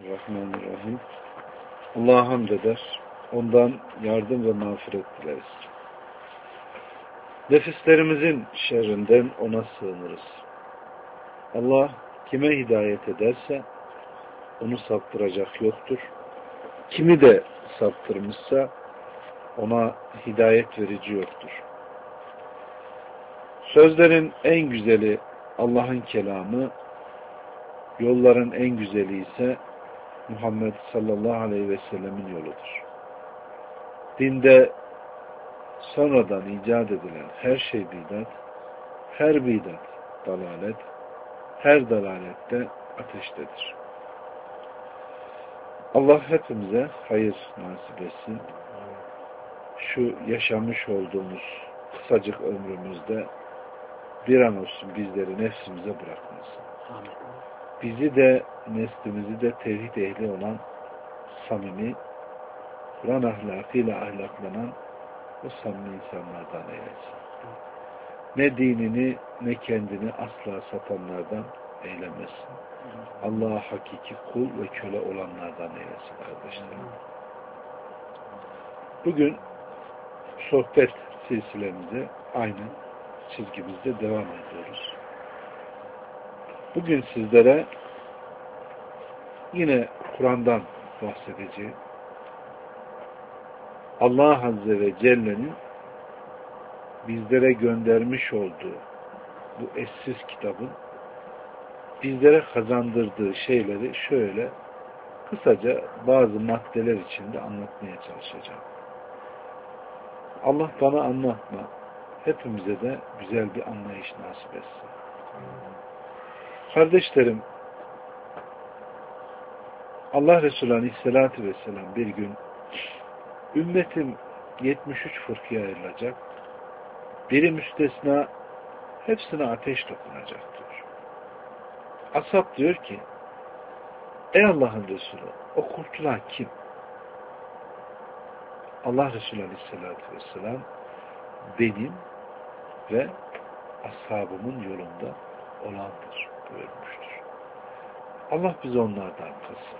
Bismillahirrahmanirrahim. Allah'a hamd eder. Ondan yardım ve mağfiret dileriz. Nefislerimizin şerrinden ona sığınırız. Allah kime hidayet ederse onu saptıracak yoktur. Kimi de saptırmışsa ona hidayet verici yoktur. Sözlerin en güzeli Allah'ın kelamı, yolların en güzeli ise Muhammed sallallahu aleyhi ve sellemin yoludur. Dinde sonradan icat edilen her şey bidat, her bidat dalalet, her dalalette ateştedir. Allah hepimize hayır nasip etsin. Şu yaşamış olduğumuz kısacık ömrümüzde bir an olsun bizleri nefsimize bırakmasın. Bizi de neslimizi de tevhid ehli olan samimi, Kur'an ahlakıyla ahlaklanan o samimi insanlardan eylesin. Ne dinini ne kendini asla satanlardan eylemesin. Allah'a hakiki kul ve köle olanlardan eylesin kardeşlerim. Bugün sohbet silsilemize aynı çizgimizde devam ediyoruz. Bugün sizlere yine Kur'an'dan bahsedeceğim. Allah Azze ve Celle'nin bizlere göndermiş olduğu bu eşsiz kitabın bizlere kazandırdığı şeyleri şöyle kısaca bazı maddeler içinde anlatmaya çalışacağım. Allah bana anlatma, hepimize de güzel bir anlayış nasip etsin. Kardeşlerim, Allah Resulü Aleyhisselatü Vesselam bir gün ümmetim 73 fırkıya ayrılacak, biri müstesna hepsine ateş dokunacak diyor. Ashab diyor ki, ey Allah'ın Resulü, o kurtulan kim? Allah Resulü Aleyhisselatü Vesselam benim ve ashabımın yolunda olandır buyurmuştur. Allah bizi onlardan kılsın.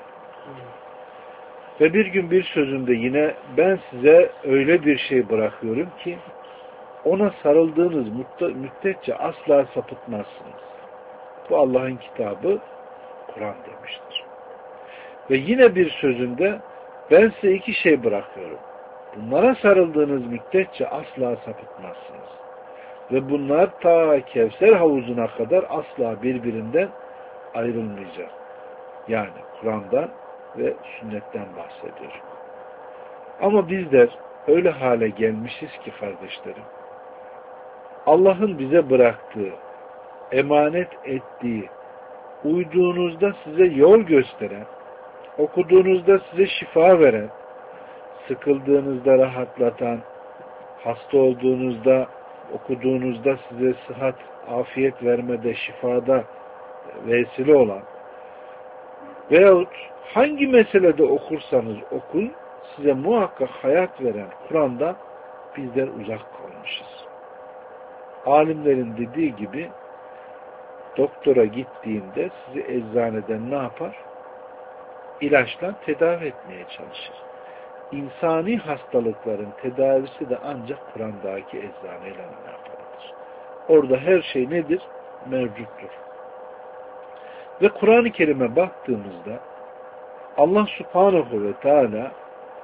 Ve bir gün bir sözünde yine ben size öyle bir şey bırakıyorum ki ona sarıldığınız müddetçe asla sapıtmazsınız. Bu Allah'ın kitabı Kur'an demiştir. Ve yine bir sözünde ben size iki şey bırakıyorum. Bunlara sarıldığınız müddetçe asla sapıtmazsınız. Ve bunlar ta Kevser havuzuna kadar asla birbirinden ayrılmayacak. Yani Kur'an'dan ve sünnetten bahsediyor. Ama bizler öyle hale gelmişiz ki kardeşlerim, Allah'ın bize bıraktığı, emanet ettiği, uyduğunuzda size yol gösteren, okuduğunuzda size şifa veren, sıkıldığınızda rahatlatan, hasta olduğunuzda, okuduğunuzda size sıhhat, afiyet vermede, şifada vesile olan veyahut hangi meselede okursanız okun, size muhakkak hayat veren Kur'an'dan bizler uzak kalmışız. Alimlerin dediği gibi doktora gittiğinde sizi eczaneden ne yapar? İlaçla tedavi etmeye çalışır. İnsani hastalıkların tedavisi de ancak Kur'an'daki eczaneyle alakalıdır. Orada her şey nedir? Mevcuttur. Ve Kur'an-ı Kerim'e baktığımızda Allah Subhanahu ve Teala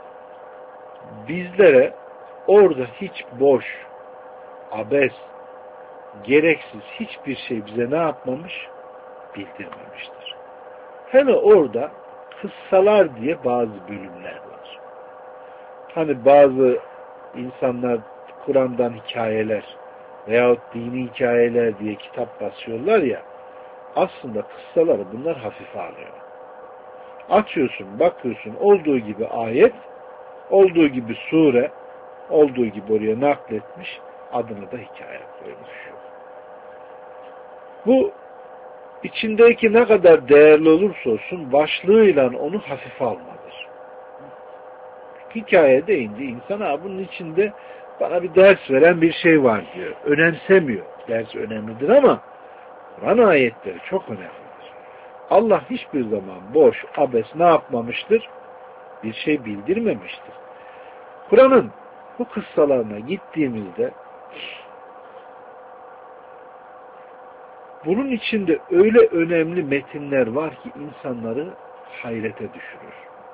bizlere orada hiç boş, abes, gereksiz hiçbir şey bize ne yapmamış? Bildirmemiştir. Hele orada kıssalar diye bazı bölümler var. Hani bazı insanlar Kur'an'dan hikayeler veyahut dini hikayeler diye kitap basıyorlar ya, aslında kıssaları bunlar hafife alıyor. Açıyorsun, bakıyorsun, olduğu gibi ayet, olduğu gibi sure, olduğu gibi oraya nakletmiş, adına da hikaye koymuş. Bu içindeki ne kadar değerli olursa olsun başlığıyla onu hafife almadır. Hikaye deyince insan bunun içinde bana bir ders veren bir şey var diyor. Önemsemiyor. Ders önemlidir ama Kur'an ayetleri çok önemlidir. Allah hiçbir zaman boş, abes ne yapmamıştır? Bir şey bildirmemiştir. Kur'an'ın bu kıssalarına gittiğimizde bunun içinde öyle önemli metinler var ki insanları hayrete düşürür.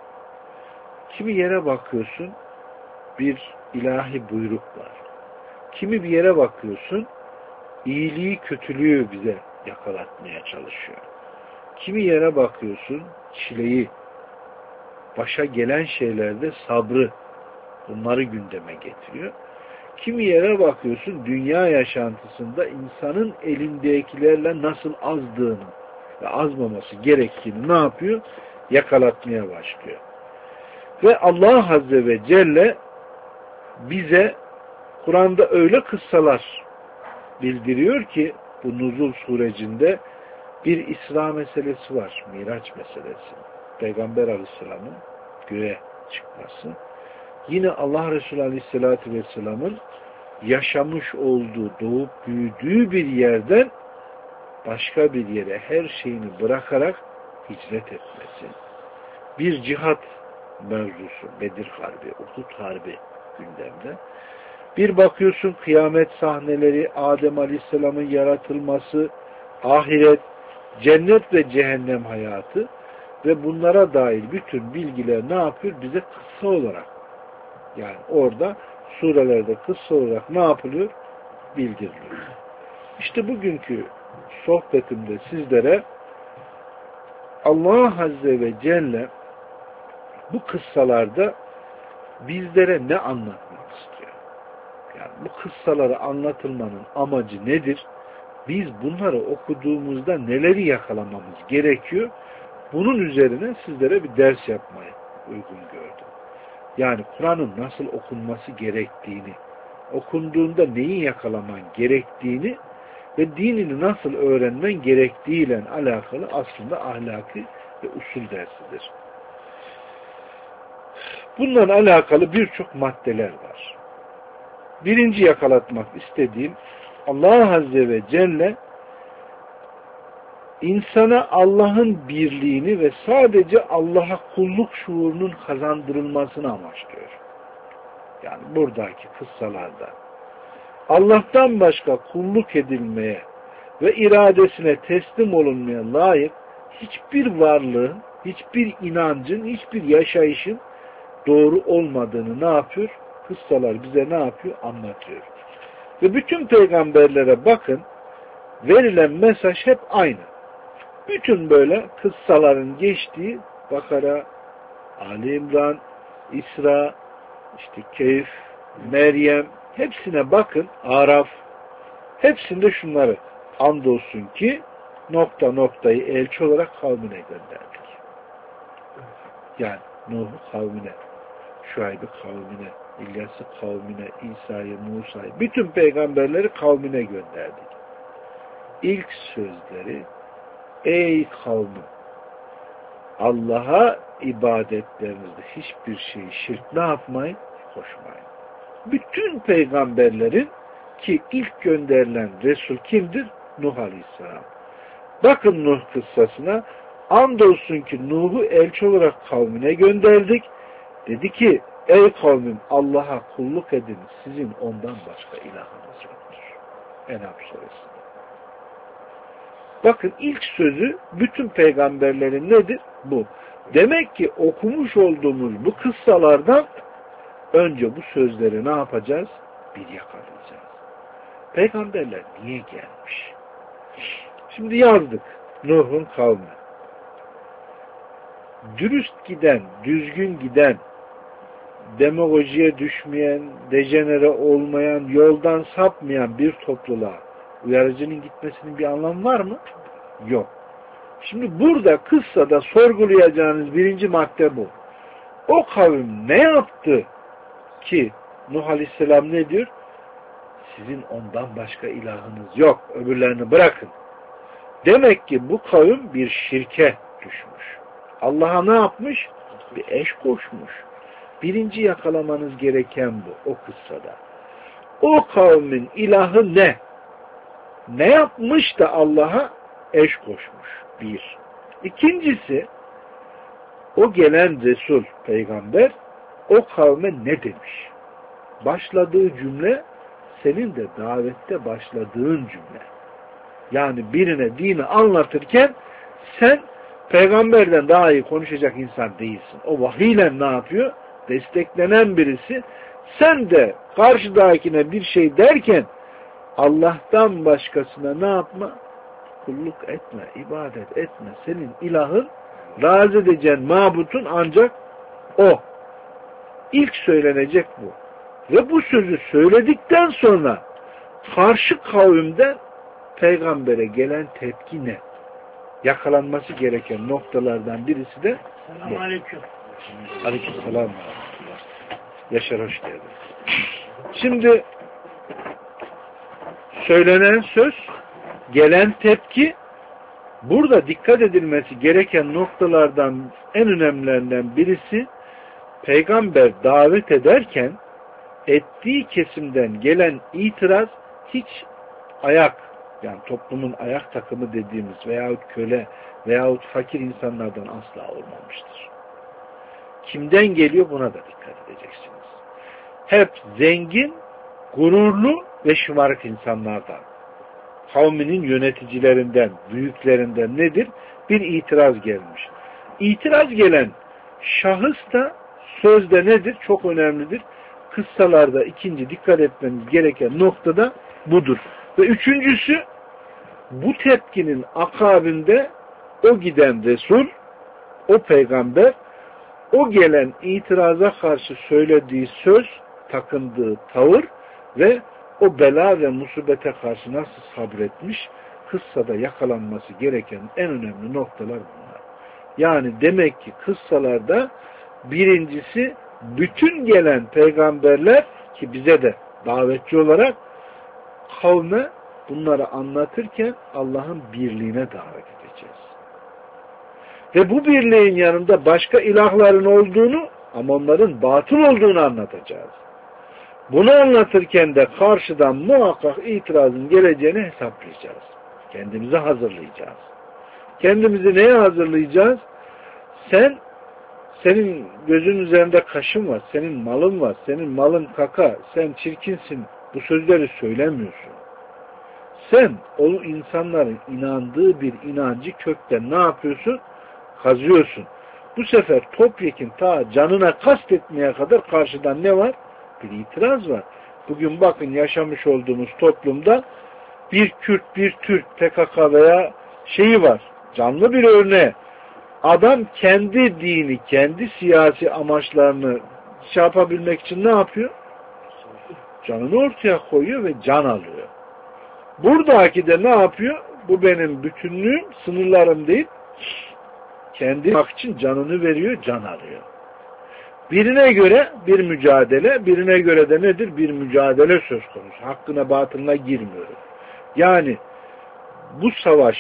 Kimi yere bakıyorsun bir ilahi buyruk var. Kimi bir yere bakıyorsun iyiliği kötülüğü bize yakalatmaya çalışıyor. Kimi yere bakıyorsun çileyi, başa gelen şeylerde sabrı, bunları gündeme getiriyor. Kimi yere bakıyorsun dünya yaşantısında insanın elindekilerle nasıl azdığını ve azmaması gerektiğini ne yapıyor? Yakalatmaya başlıyor. Ve Allah Azze ve Celle bize Kur'an'da öyle kıssalar bildiriyor ki bu nuzul sürecinde bir İsra meselesi var, Miraç meselesi. Peygamber Aleyhisselam'ın göğe çıkması. Yine Allah Resulü Aleyhisselatü Vesselam'ın yaşamış olduğu, doğup büyüdüğü bir yerden başka bir yere her şeyini bırakarak hicret etmesi. Bir cihat mevzusu, Bedir Harbi, Uhud Harbi gündemde. Bir bakıyorsun kıyamet sahneleri, Adem Aleyhisselam'ın yaratılması, ahiret, cennet ve cehennem hayatı ve bunlara dair bütün bilgiler ne yapıyor? Bize kısa olarak, yani orada surelerde kısa olarak ne yapılıyor? Bildiriliyor. İşte bugünkü sohbetimde sizlere Allah Azze ve Celle bu kıssalarda bizlere ne anlatmak istiyor? Yani bu kıssaları anlatılmanın amacı nedir? Biz bunları okuduğumuzda neleri yakalamamız gerekiyor? Bunun üzerine sizlere bir ders yapmayı uygun gördüm. Yani Kur'an'ın nasıl okunması gerektiğini, okunduğunda neyi yakalaman gerektiğini ve dinini nasıl öğrenmen gerektiğiyle alakalı aslında ahlaki ve usul dersidir. Bununla alakalı birçok maddeler var. Birinci yakalatmak istediğim, Allah Azze ve Celle insana Allah'ın birliğini ve sadece Allah'a kulluk şuurunun kazandırılmasını amaçlıyor. Yani buradaki kıssalarda Allah'tan başka kulluk edilmeye ve iradesine teslim olunmaya layık hiçbir varlığın, hiçbir inancın, hiçbir yaşayışın doğru olmadığını ne yapıyor? Kıssalar bize ne yapıyor? Anlatıyor. Ve bütün peygamberlere bakın, verilen mesaj hep aynı. Bütün böyle kıssaların geçtiği Bakara, Ali İmran, İsra, işte Keyf, Meryem, hepsine bakın, Araf, hepsinde şunları, andolsun ki nokta noktayı elçi olarak kavmine gönderdik. Yani Nuh'u kavmine, Şuayb'ı kavmine, İlyas'ı kavmine, İsa'yı, Musa'yı, bütün peygamberleri kavmine gönderdik. İlk sözleri, ey kavmim, Allah'a ibadetlerinizde hiçbir şeyi şirk ne yapmayın? Koşmayın. Bütün peygamberlerin ki ilk gönderilen Resul kimdir? Nuh Aleyhisselam. Bakın Nuh kıssasına, andolsun ki Nuh'u elçi olarak kavmine gönderdik. Dedi ki, ey kavmim Allah'a kulluk edin, sizin ondan başka ilahınız yoktur. En'am suresinde. Bakın ilk sözü bütün peygamberlerin nedir? Bu. Demek ki okumuş olduğumuz bu kıssalardan önce bu sözleri ne yapacağız? Bir yakalayacağız. Peygamberler niye gelmiş? Şimdi yazdık. Nuh'un kavmi. Dürüst giden, düzgün giden, demagojiye düşmeyen, dejenere olmayan, yoldan sapmayan bir topluluğa uyarıcının gitmesinin bir anlamı var mı? Yok. Şimdi burada kıssada sorgulayacağınız birinci madde bu. O kavim ne yaptı ki Nuh Aleyhisselam ne diyor? Sizin ondan başka ilahınız yok. Öbürlerini bırakın. Demek ki bu kavim bir şirke düşmüş. Allah'a ne yapmış? Bir eş koşmuş. Birinci yakalamanız gereken bu o kıssada. O kavmin ilahı ne? Ne yapmış da Allah'a eş koşmuş? Bir. İkincisi, o gelen Resul, peygamber, o kavme ne demiş? Başladığı cümle, senin de davette başladığın cümle. Yani birine dini anlatırken, sen peygamberden daha iyi konuşacak insan değilsin. O vahiyle ne yapıyor? Desteklenen birisi. Sen de karşıdakine bir şey derken, Allah'tan başkasına ne yapma? Kulluk etme, ibadet etme. Senin ilahın, razı edeceğin mabutun ancak o. İlk söylenecek bu. Ve bu sözü söyledikten sonra karşı kavimden peygambere gelen tepki ne? Yakalanması gereken noktalardan birisi de bu. Aleykümselam. Yaşar, hoş geldin. Şimdi söylenen söz, gelen tepki, burada dikkat edilmesi gereken noktalardan en önemlilerinden birisi, peygamber davet ederken ettiği kesimden gelen itiraz hiç ayak, yani toplumun ayak takımı dediğimiz veyahut köle veyahut fakir insanlardan asla olmamıştır. Kimden geliyor buna da dikkat edeceksiniz. Hep zengin, gururlu ve şımarık insanlardan, kavminin yöneticilerinden, büyüklerinden nedir? Bir itiraz gelmiş. İtiraz gelen şahıs da sözde nedir? Çok önemlidir. Kıssalarda ikinci dikkat etmeniz gereken noktada budur. Ve üçüncüsü, bu tepkinin akabinde o giden Resul, o peygamber, o gelen itiraza karşı söylediği söz, takındığı tavır ve o bela ve musibete karşı nasıl sabretmiş, kıssada yakalanması gereken en önemli noktalar bunlar. Yani demek ki kıssalarda birincisi, bütün gelen peygamberler ki bize de davetçi olarak kavme bunları anlatırken Allah'ın birliğine davet edeceğiz. Ve bu birliğin yanında başka ilahların olduğunu ama onların batıl olduğunu anlatacağız. Bunu anlatırken de karşıdan muhakkak itirazın geleceğini hesaplayacağız. Kendimizi hazırlayacağız. Kendimizi neye hazırlayacağız? Senin gözün üzerinde kaşın var, senin malın var, senin malın kaka, sen çirkinsin, bu sözleri söylemiyorsun. Sen o insanların inandığı bir inancı kökten ne yapıyorsun? Kazıyorsun. Bu sefer topyekin ta canına kastetmeye kadar karşıdan ne var? Bir itiraz var. Bugün bakın yaşamış olduğumuz toplumda bir Kürt, bir Türk, PKK veya şeyi var. Canlı bir örneği. Adam kendi dini, kendi siyasi amaçlarını şey yapabilmek için ne yapıyor? Canını ortaya koyuyor ve can alıyor. Buradaki de ne yapıyor? Bu benim bütünlüğüm, sınırlarım değil. Kendi hak için canını veriyor, can alıyor. Birine göre bir mücadele, birine göre de nedir? Bir mücadele söz konusu. Hakkına batılına girmiyorum. Yani bu savaş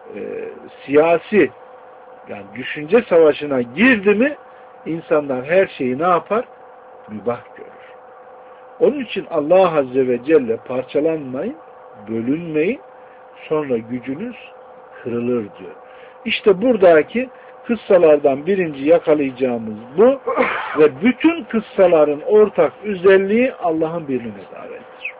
siyasi, yani düşünce savaşına girdi mi insanlar her şeyi ne yapar? Mübah görür. Onun için Allah Azze ve Celle parçalanmayın, bölünmeyin, sonra gücünüz kırılır diyor. İşte buradaki kıssalardan birinci yakalayacağımız bu ve bütün kıssaların ortak özelliği Allah'ın birliğine davettir.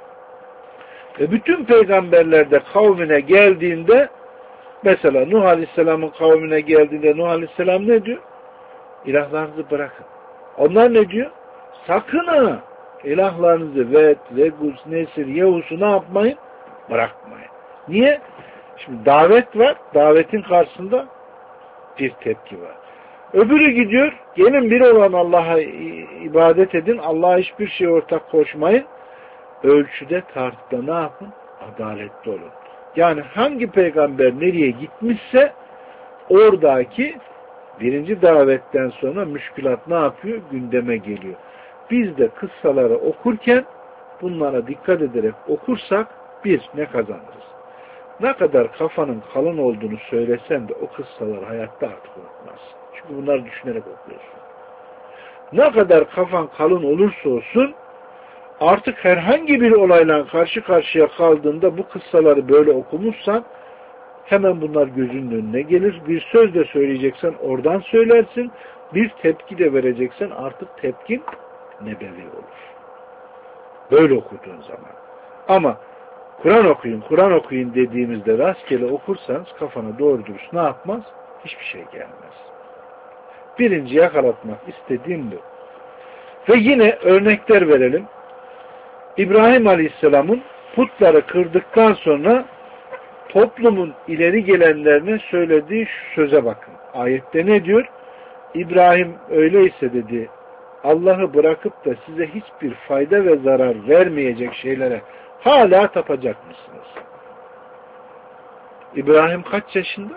Ve bütün peygamberler de kavmine geldiğinde, mesela Nuh Aleyhisselam'ın kavmine geldiğinde Nuh Aleyhisselam ne diyor? İlahlarınızı bırakın. Onlar ne diyor? Sakın ha! İlahlarınızı Vet, Vegus, Nesir, Yehus'u ne yapmayın? Bırakmayın. Niye? Şimdi davet var. Davetin karşısında bir tepki var. Öbürü gidiyor. Gelin bir olan Allah'a ibadet edin. Allah'a hiçbir şey ortak koşmayın. Ölçüde tartıda ne yapın? Adaletli olun. Yani hangi peygamber nereye gitmişse oradaki birinci davetten sonra müşkülat ne yapıyor? Gündeme geliyor. Biz de kıssaları okurken bunlara dikkat ederek okursak ne kazanırız? Ne kadar kafanın kalın olduğunu söylesen de o kıssaları hayatta artık unutmazsın. Çünkü bunları düşünerek okuyorsun. Ne kadar kafan kalın olursa olsun artık herhangi bir olayla karşı karşıya kaldığında bu kıssaları böyle okumuşsan Hemen bunlar gözünün önüne gelir. Bir söz de söyleyeceksen oradan söylersin. Bir tepki de vereceksen artık tepkin nebevi olur. Böyle okuduğun zaman. Ama Kur'an okuyun dediğimizde rastgele okursanız kafana doğru dürüst ne yapmaz? Hiçbir şey gelmez. Birinci yakalatmak istediğim bu. Ve yine örnekler verelim. İbrahim Aleyhisselam'ın putları kırdıktan sonra toplumun ileri gelenlerine söylediği şu söze bakın. Ayette ne diyor? İbrahim öyleyse dedi, Allah'ı bırakıp da size hiçbir fayda ve zarar vermeyecek şeylere hala tapacak mısınız? İbrahim kaç yaşında?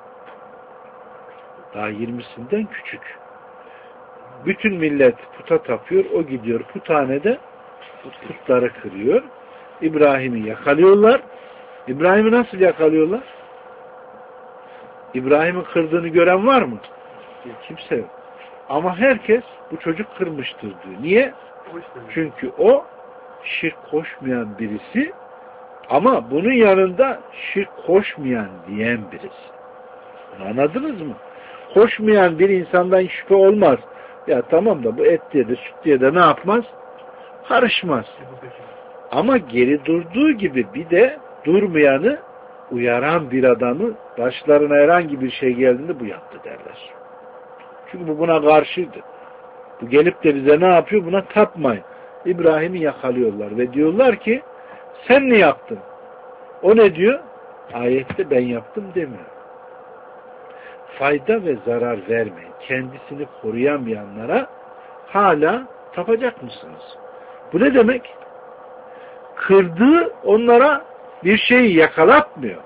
Daha 20'sinden küçük. Bütün millet puta tapıyor. O gidiyor puthanede putları kırıyor. İbrahim'i yakalıyorlar. İbrahim'i nasıl yakalıyorlar? İbrahim'in kırdığını gören var mı? Kimse yok. Ama herkes bu çocuk kırmıştır diyor. Niye? Çünkü o şirk koşmayan birisi ama bunun yanında şirk koşmayan diyen birisi. Bunu anladınız mı? Koşmayan bir insandan şüphe olmaz. Ya tamam da bu et diye de süt diye de ne yapmaz? Karışmaz. Ama geri durduğu gibi bir de durmayanı uyaran bir adamı başlarına herhangi bir şey geldiğinde bu yaptı derler. Çünkü bu buna karşıydı. Bu gelip de bize ne yapıyor? Buna tapmayın. İbrahim'i yakalıyorlar ve diyorlar ki sen ne yaptın? O ne diyor? Ayette ben yaptım demiyor. Fayda ve zarar vermeyin. Kendisini koruyamayanlara hala tapacak mısınız? Bu ne demek? Kırdığı onlara bir şeyi yakalatmıyor.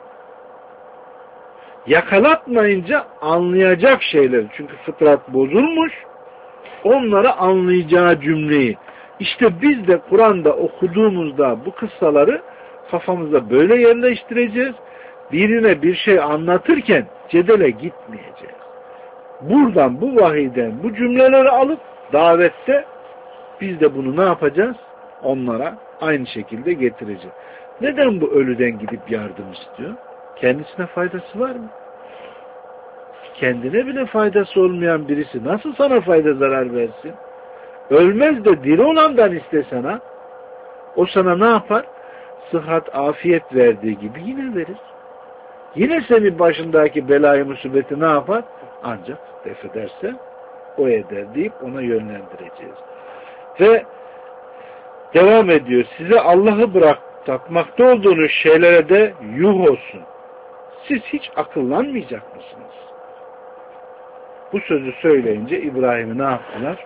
Yakalatmayınca anlayacak şeyler. Çünkü fıtrat bozulmuş. Onları anlayacağı cümleyi. İşte biz de Kur'an'da okuduğumuzda bu kıssaları kafamızda böyle yerleştireceğiz. Birine bir şey anlatırken cedele gitmeyeceğiz. Buradan, bu vahiyden bu cümleleri alıp davette biz de bunu ne yapacağız? Onlara aynı şekilde getireceğiz. Neden bu ölüden gidip yardım istiyor? Kendisine faydası var mı? Kendine bile faydası olmayan birisi nasıl sana fayda zarar versin? Ölmez de diri olandan istesene, o sana ne yapar? Sıhhat, afiyet verdiği gibi yine verir. Yine senin başındaki belayı musibeti ne yapar? Ancak def ederse o eder deyip ona yönlendireceğiz. Ve devam ediyor. Size Allah'ı bırak tapmakta olduğunuz şeylere de yuh olsun. Siz hiç akıllanmayacak mısınız? Bu sözü söyleyince İbrahim'i ne yaptılar?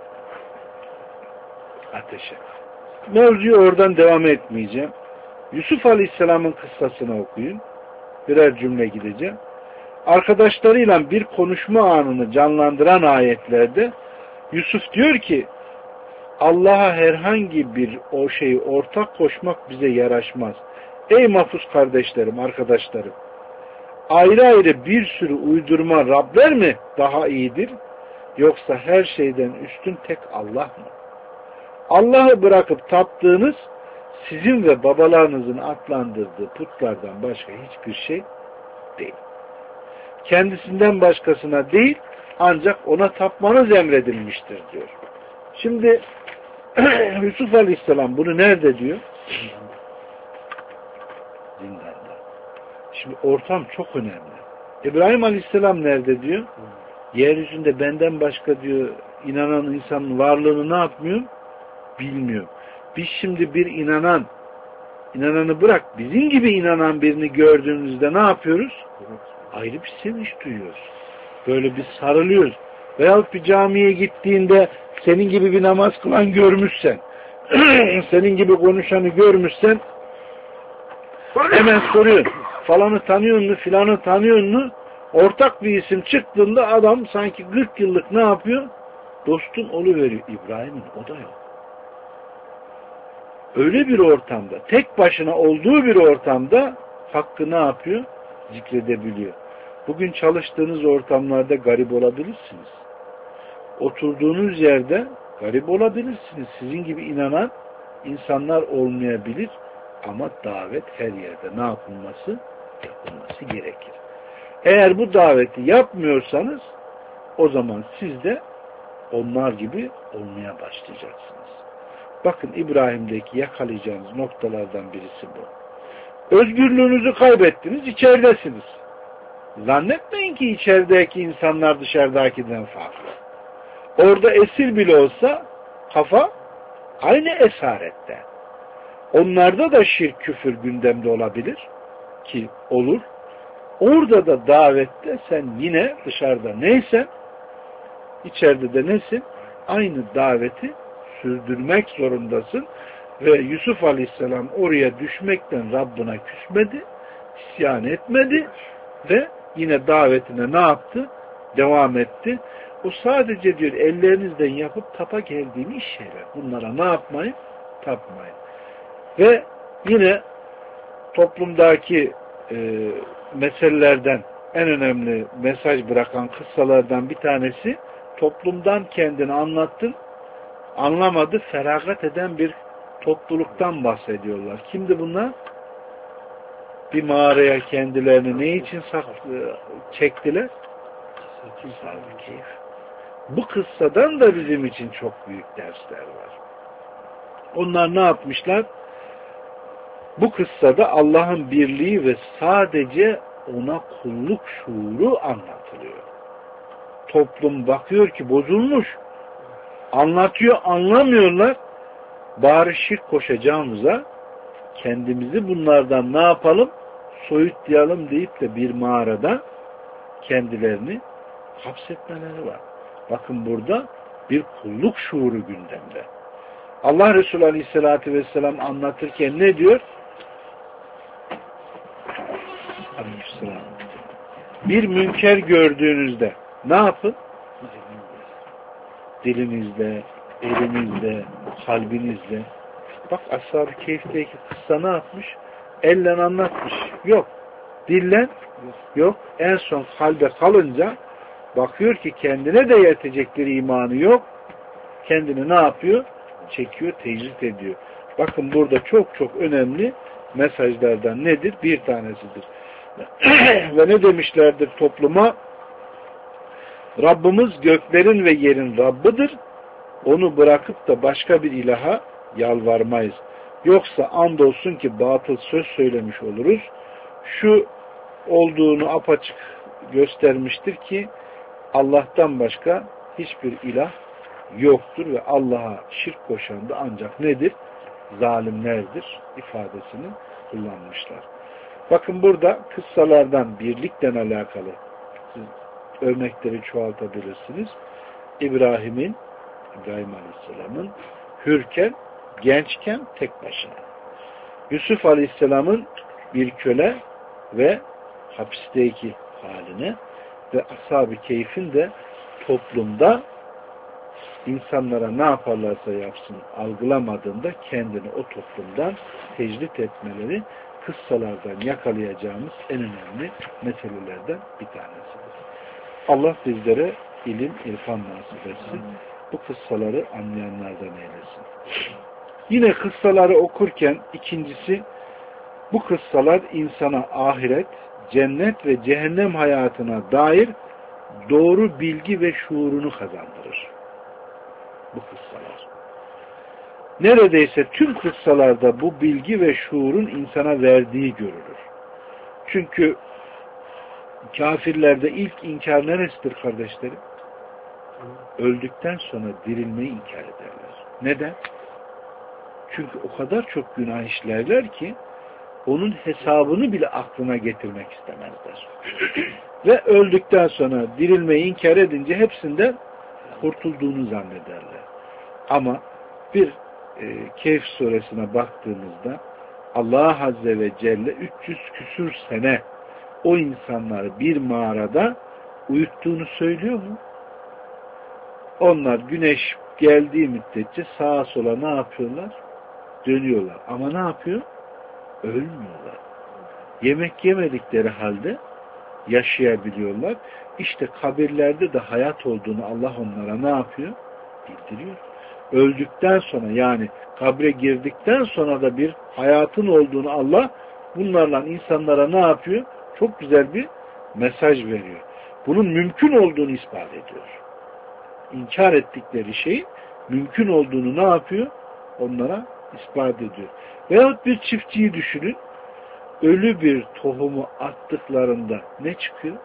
Ateşe. Mevzuyu oradan devam etmeyeceğim. Yusuf Aleyhisselam'ın kıssasını okuyun. Birer cümle gideceğim. Arkadaşlarıyla bir konuşma anını canlandıran ayetlerde Yusuf diyor ki Allah'a herhangi bir o şeyi ortak koşmak bize yaraşmaz. Ey mahfuz kardeşlerim, arkadaşlarım. Ayrı ayrı bir sürü uydurma Rabler mi daha iyidir? Yoksa her şeyden üstün tek Allah mı? Allah'ı bırakıp taptığınız sizin ve babalarınızın adlandırdığı putlardan başka hiçbir şey değil. Kendisinden başkasına değil ancak ona tapmanız emredilmiştir diyor. Şimdi Yusuf Aleyhisselam bunu nerede diyor? Zindanda. Şimdi ortam çok önemli. İbrahim Aleyhisselam nerede diyor? Yeryüzünde benden başka diyor inanan insanın varlığını ne yapmıyor? Bilmiyor. Biz şimdi bir inananı bırak bizim gibi inanan birini gördüğümüzde ne yapıyoruz? Ayrı bir sevinç duyuyoruz. Böyle bir sarılıyoruz. Veyahut bir camiye gittiğinde senin gibi bir namaz kılan görmüşsen, senin gibi konuşanı görmüşsen hemen soruyor. Falanı tanıyor mu, filanı tanıyor mu? Ortak bir isim çıktığında adam sanki 40 yıllık ne yapıyor? Dostun oluveriyor. İbrahim'in o da yok. Öyle bir ortamda, tek başına olduğu bir ortamda hakkı ne yapıyor? Zikredebiliyor. Bugün çalıştığınız ortamlarda garip olabilirsiniz. Oturduğunuz yerde garip olabilirsiniz. Sizin gibi inanan insanlar olmayabilir ama davet her yerde ne yapılması? Yapılması gerekir. Eğer bu daveti yapmıyorsanız o zaman siz de onlar gibi olmaya başlayacaksınız. Bakın İbrahim'deki yakalayacağınız noktalardan birisi bu. Özgürlüğünüzü kaybettiniz, içeridesiniz. Zannetmeyin ki içerideki insanlar dışarıdakinden farklı. Orada esir bile olsa kafa aynı esarette. Onlarda da şirk, küfür gündemde olabilir ki olur. Orada da davette sen yine dışarıda neysen içeride de nesin? Aynı daveti sürdürmek zorundasın. Ve Yusuf Aleyhisselam oraya düşmekten Rabbine küsmedi, isyan etmedi ve yine davetine ne yaptı? Devam etti. O sadece diyor ellerinizden yapıp tapa geldiğiniz şeyler. Bunlara ne yapmayın? Tapmayın. Ve yine toplumdaki meselelerden en önemli mesaj bırakan kıssalardan bir tanesi toplumdan kendini anlattın, anlamadı, feragat eden bir topluluktan bahsediyorlar. Kimdi bunlar? Bir mağaraya kendilerini ne için çektiler? Bu kıssadan da bizim için çok büyük dersler var. Onlar ne yapmışlar? Bu kıssada Allah'ın birliği ve sadece ona kulluk şuuru anlatılıyor. Toplum bakıyor ki bozulmuş. Anlatıyor, anlamıyorlar. Bari şirk koşacağımıza kendimizi bunlardan ne yapalım? Soyutlayalım deyip de bir mağarada kendilerini hapsetmeleri var. Bakın burada bir kulluk şuuru gündemde. Allah Resulü Aleyhisselatü Vesselam anlatırken ne diyor? Aleyhisselam. Bir münker gördüğünüzde ne yapın? Dilinizle, elinizle, kalbinizle. Bak Ashab-ı Kehf'teki kıssa ne yapmış? Elle anlatmış. Yok. Dille yok. En son kalbe kalınca bakıyor ki kendine de yetecek bir imanı yok. Kendini ne yapıyor? Çekiyor, tecrit ediyor. Bakın burada çok çok önemli mesajlardan nedir? Bir tanesidir. Ve ne demişlerdir topluma? Rabbimiz göklerin ve yerin Rabbidir. Onu bırakıp da başka bir ilaha yalvarmayız. Yoksa andolsun ki batıl söz söylemiş oluruz. Şu olduğunu apaçık göstermiştir ki Allah'tan başka hiçbir ilah yoktur ve Allah'a şirk koşan da ancak nedir? Zalimlerdir ifadesini kullanmışlar. Bakın burada kıssalardan birlikle alakalı siz örnekleri çoğaltabilirsiniz. İbrahim Aleyhisselam'ın hürken, gençken tek başına. Yusuf Aleyhisselam'ın bir köle ve hapisteki haline ve Ashab-ı Keyf'in de toplumda insanlara ne yaparlarsa yapsın algılamadığında kendini o toplumdan tecrit etmeleri kıssalardan yakalayacağımız en önemli meselelerden bir tanesidir. Allah bizlere ilim, irfan nasip etsin. Bu kıssaları anlayanlardan eylesin. Yine kıssaları okurken ikincisi bu kıssalar insana ahiret, cennet ve cehennem hayatına dair doğru bilgi ve şuurunu kazandırır. Bu kıssalar. Neredeyse tüm kıssalarda bu bilgi ve şuurun insana verdiği görülür. Çünkü kafirlerde ilk inkar neresidir kardeşlerim? Öldükten sonra dirilmeyi inkar ederler. Neden? Çünkü o kadar çok günah işlerler ki onun hesabını bile aklına getirmek istemezler. Ve öldükten sonra dirilmeyi inkar edince hepsinden kurtulduğunu zannederler. Ama bir Kehf suresine baktığımızda Allah Azze ve Celle 300 küsür sene o insanları bir mağarada uyuttuğunu söylüyor mu? Onlar güneş geldiği müddetçe sağa sola ne yapıyorlar? Dönüyorlar. Ama ne yapıyor? Ölmüyorlar. Yemek yemedikleri halde yaşayabiliyorlar. İşte kabirlerde de hayat olduğunu Allah onlara ne yapıyor? Bildiriyor. Öldükten sonra yani kabre girdikten sonra da bir hayatın olduğunu Allah bunlarla insanlara ne yapıyor? Çok güzel bir mesaj veriyor. Bunun mümkün olduğunu ispat ediyor. İnkar ettikleri şeyin mümkün olduğunu ne yapıyor? Onlara ispat ediyor. Veyahut bir çiftçiyi düşünün. Ölü bir tohumu attıklarında ne çıkıyor?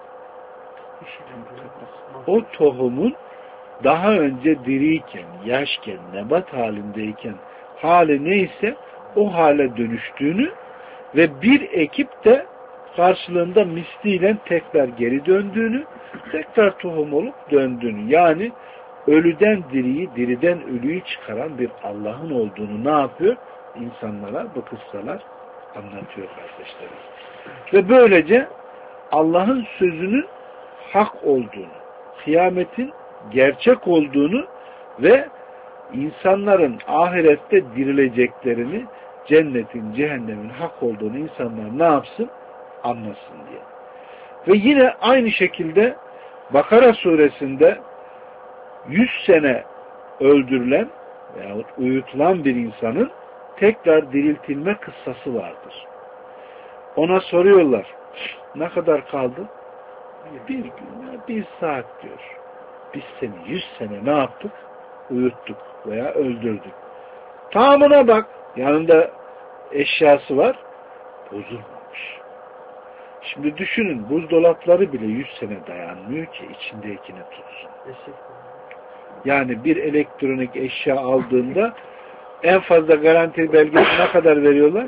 O tohumun daha önce diriyken, yaşken, nebat halindeyken hali neyse o hale dönüştüğünü ve bir ekip de karşılığında misliyle tekrar geri döndüğünü, tekrar tohum olup döndüğünü, yani ölüden diriyi, diriden ölüyü çıkaran bir Allah'ın olduğunu ne yapıyor? İnsanlara bu kıssalar anlatıyor kardeşlerim. Ve böylece Allah'ın sözünün hak olduğunu, kıyametin gerçek olduğunu ve insanların ahirette dirileceklerini, cennetin, cehennemin hak olduğunu insanlar ne yapsın? Anlasın diye. Ve yine aynı şekilde Bakara suresinde 100 sene öldürülen veyahut uyutulan bir insanın tekrar diriltilme kıssası vardır. Ona soruyorlar, ne kadar kaldı? Bir gün, bir saat diyor. Biz seni 100 sene ne yaptık? Uyuttuk veya öldürdük. Tamamına bak. Yanında eşyası var. Bozulmamış. Şimdi düşünün, buzdolapları bile 100 sene dayanmıyor ki içindekini tutsun. Yani bir elektronik eşya aldığında en fazla garanti belgesi ne kadar veriyorlar?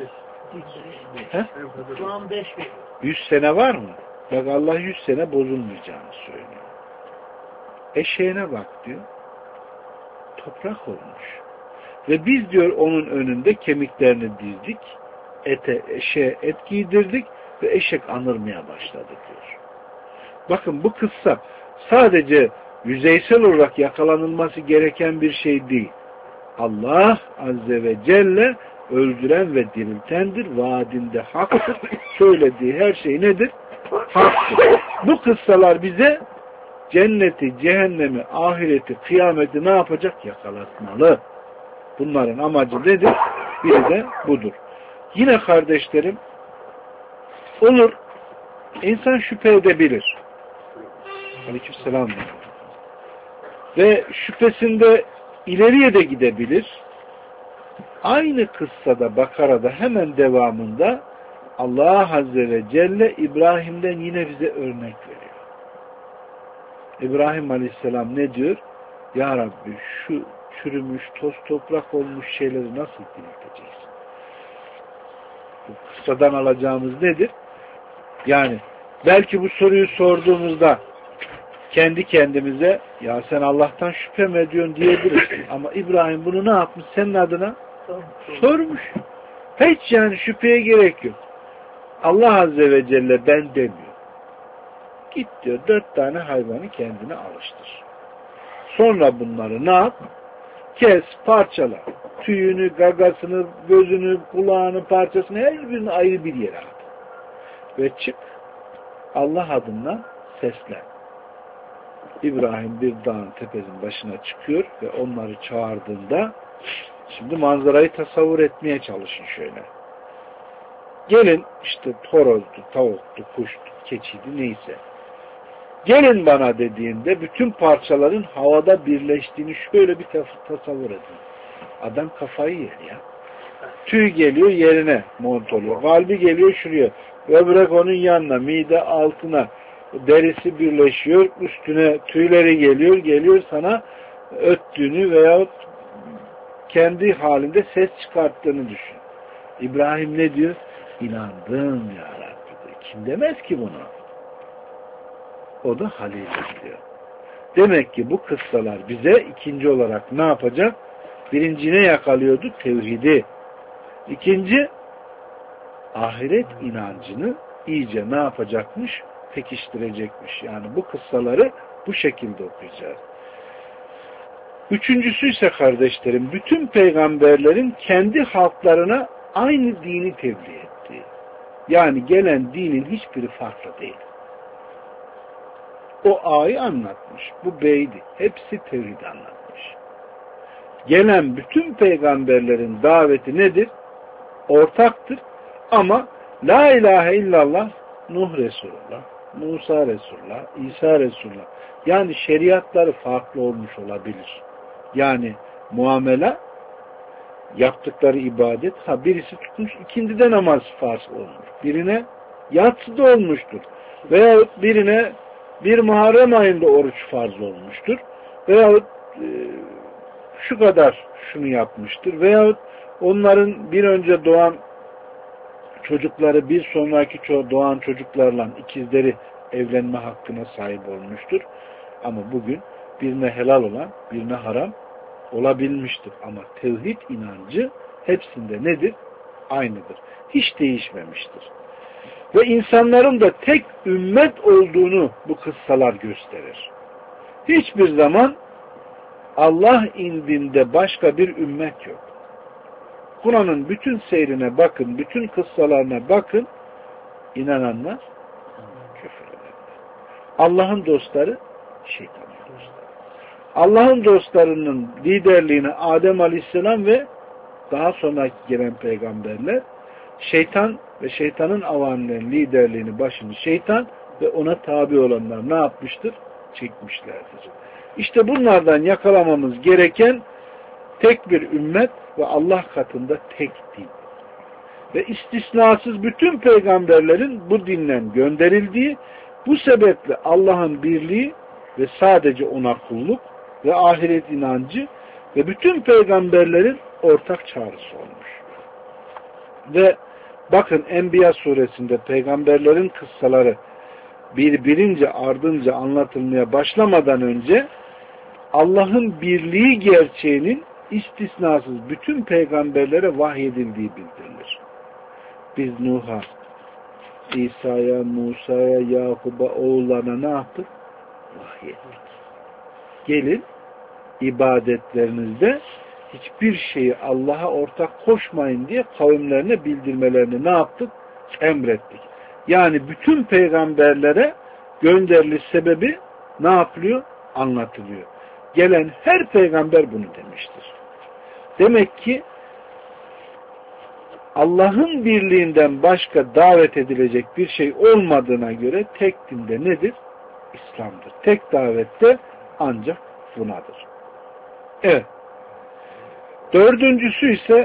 Şu an 5 bin. 100 sene var mı? Bak Allah 100 sene bozulmayacağını söylüyor. Eşeğine bak diyor. Toprak olmuş. Ve biz diyor onun önünde kemiklerini dizdik. Eşeğe et giydirdik ve eşek anırmaya başladı diyor. Bakın bu kıssa sadece yüzeysel olarak yakalanılması gereken bir şey değil. Allah Azze ve Celle öldüren ve diriltendir. Vaadinde haktır. Söylediği her şey nedir? Haktır. Bu kıssalar bize cenneti, cehennemi, ahireti, kıyameti ne yapacak? Yakalatmalı. Bunların amacı nedir? Biri de budur. Yine kardeşlerim, olur, insan şüphe edebilir. Aleykümselam. Ve şüphesinde ileriye de gidebilir. Aynı kıssada, Bakara'da hemen devamında Allah Azze ve Celle İbrahim'den yine bize örnek veriyor. İbrahim Aleyhisselam ne diyor? Ya Rabbi şu çürümüş, toz toprak olmuş şeyleri nasıl dirilteceksin? Bu kıssadan alacağımız nedir? Yani belki bu soruyu sorduğumuzda kendi kendimize ya sen Allah'tan şüphe mi ediyorsun diyebiliriz. Ama İbrahim bunu ne yapmış? Senin adına sormuş. Hiç yani şüpheye gerek yok. Allah Azze ve Celle ben demiyor. Git diyor 4 tane hayvanı kendine alıştır. Sonra bunları ne yap? Kes, parçala. Tüyünü, gagasını, gözünü, kulağını, parçasını her birini ayrı bir yere at. Ve çık Allah adına seslen. İbrahim bir dağın tepesinin başına çıkıyor ve onları çağırdığında şimdi manzarayı tasavvur etmeye çalışın şöyle. Gelin işte horozdu, tavuktu, kuştu, keçiydi neyse. Gelin bana dediğinde bütün parçaların havada birleştiğini şöyle bir tasavvur edin. Adam kafayı yer ya. Tüy geliyor yerine mont oluyor. Kalbi geliyor şuraya. Böbrek onun yanına, mide altına, derisi birleşiyor, üstüne tüyleri geliyor sana öttüğünü veyahut kendi halinde ses çıkarttığını düşün. İbrahim ne diyor? İnandım ya Rabbi diyor. Kim demez ki bunu? O da Halil diyor. Demek ki bu kıssalar bize ikinci olarak ne yapacak? Birinci ne yakalıyordu? Tevhidi. İkinci, ahiret inancını iyice ne yapacakmış? Pekiştirecekmiş. Yani bu kıssaları bu şekilde okuyacağız. Üçüncüsü ise kardeşlerim, bütün peygamberlerin kendi halklarına aynı dini tebliğ ettiği. Yani gelen dinin hiçbiri farklı değil. O A'yı anlatmış. Bu B'ydi. Hepsi tevhid anlatmış. Gelen bütün peygamberlerin daveti nedir? Ortaktır. Ama La ilahe illallah Nuh Resulullah, Musa Resulullah, İsa Resulullah. Yani şeriatları farklı olmuş olabilir. Yani muamele, yaptıkları ibadet, birisi tutmuş, ikindide namaz farz olmuş. Birine yatsıda olmuştur. Veyahut birine bir Muharrem ayında oruç farz olmuştur. Veyahut şu kadar şunu yapmıştır. Veyahut onların bir önce doğan çocukları bir sonraki doğan çocuklarla ikizleri evlenme hakkına sahip olmuştur. Ama bugün birine helal olan birine haram olabilmiştir. Ama tevhid inancı hepsinde nedir? Aynıdır. Hiç değişmemiştir. Ve insanların da tek ümmet olduğunu bu kıssalar gösterir. Hiçbir zaman Allah indinde başka bir ümmet yok. Kur'an'ın bütün seyrine bakın, bütün kıssalarına bakın, inananlar, küfür edenler. Allah'ın dostları, şeytanın dostları. Allah'ın dostlarının liderliğini Adem Aleyhisselam ve daha sonraki gelen peygamberler, şeytan ve şeytanın avanlarının liderliğini başını şeytan ve ona tabi olanlar ne yapmıştır? Çekmişlerdir. İşte bunlardan yakalamamız gereken tek bir ümmet ve Allah katında tek din. Ve istisnasız bütün peygamberlerin bu dinden gönderildiği, bu sebeple Allah'ın birliği ve sadece ona kulluk ve ahiret inancı ve bütün peygamberlerin ortak çağrısı olmuş. Ve bakın Enbiya suresinde peygamberlerin kıssaları birbirince ardınca anlatılmaya başlamadan önce Allah'ın birliği gerçeğinin istisnasız bütün peygamberlere vahyedildiği bildirilir. Biz Nuh'a, İsa'ya, Musa'ya, Yakub'a, oğullarına ne yaptık? Vahyettik. Gelin ibadetlerinizde hiçbir şeyi Allah'a ortak koşmayın diye kavimlerine bildirmelerini ne yaptık? Emrettik. Yani bütün peygamberlere gönderiliş sebebi ne yapılıyor? Anlatılıyor. Gelen her peygamber bunu demiştir. Demek ki Allah'ın birliğinden başka davet edilecek bir şey olmadığına göre tek dinde nedir? İslam'dır. Tek davette ancak bunadır. Evet. Dördüncüsü ise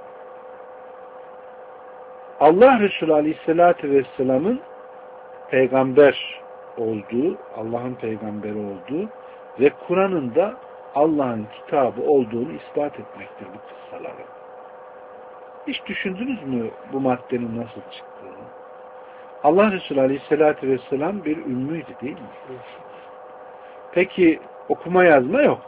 Allah Resulü Aleyhisselatü Vesselam'ın peygamber olduğu, Allah'ın peygamberi olduğu ve Kur'an'ın da Allah'ın kitabı olduğunu ispat etmektir bu kıssaları. Hiç düşündünüz mü bu maddenin nasıl çıktığını? Allah Resulü Aleyhisselatü Vesselam bir ümmüydü değil mi? Peki okuma yazma yok.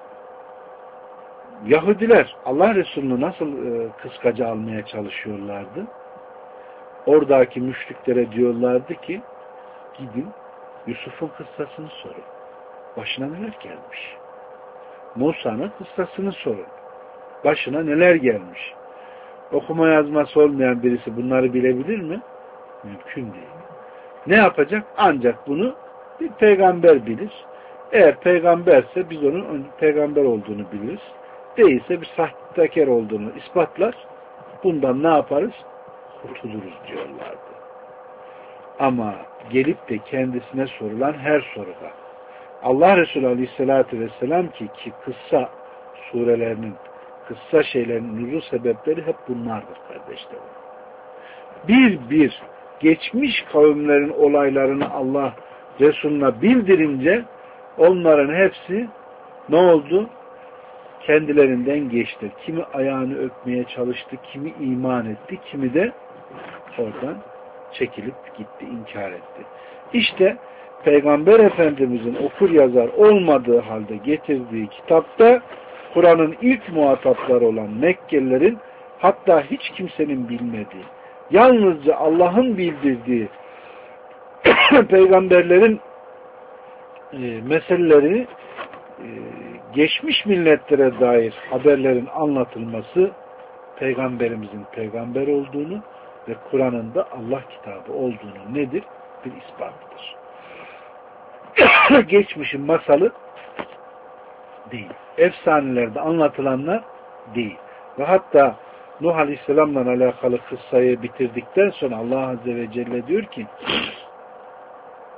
Yahudiler Allah Resulü'nü nasıl kıskaca almaya çalışıyorlardı? Oradaki müşriklere diyorlardı ki gidin Yusuf'un kıssasını sorun. Başına neler gelmiş? Musa'nın kıssasını sorun. Başına neler gelmiş? Okuma yazması olmayan birisi bunları bilebilir mi? Mümkün değil. Ne yapacak? Ancak bunu bir peygamber bilir. Eğer peygamberse biz onun peygamber olduğunu biliriz. Değilse bir sahtekar olduğunu ispatlar. Bundan ne yaparız? Kurtuluruz diyorlardı. Ama gelip de kendisine sorulan her soruda Allah Resulü Aleyhisselatü Vesselam ki kıssa surelerinin, kıssa şeylerin nüzul sebepleri hep bunlardır kardeşlerim. Bir geçmiş kavimlerin olaylarını Allah Resulüne bildirince onların hepsi ne oldu? Kendilerinden geçti. Kimi ayağını öpmeye çalıştı, kimi iman etti, kimi de oradan çekilip gitti, inkar etti. İşte Peygamber Efendimizin okur yazar olmadığı halde getirdiği kitapta Kur'an'ın ilk muhatapları olan Mekkelilerin hatta hiç kimsenin bilmediği, yalnızca Allah'ın bildirdiği peygamberlerin meselelerini geçmiş milletlere dair haberlerin anlatılması peygamberimizin peygamber olduğunu ve Kur'an'ın da Allah kitabı olduğunu nedir? Bir ispatıdır. Geçmişin masalı değil. Efsanelerde anlatılanlar değil. Ve hatta Nuh Aleyhisselam'la alakalı kıssayı bitirdikten sonra Allah Azze ve Celle diyor ki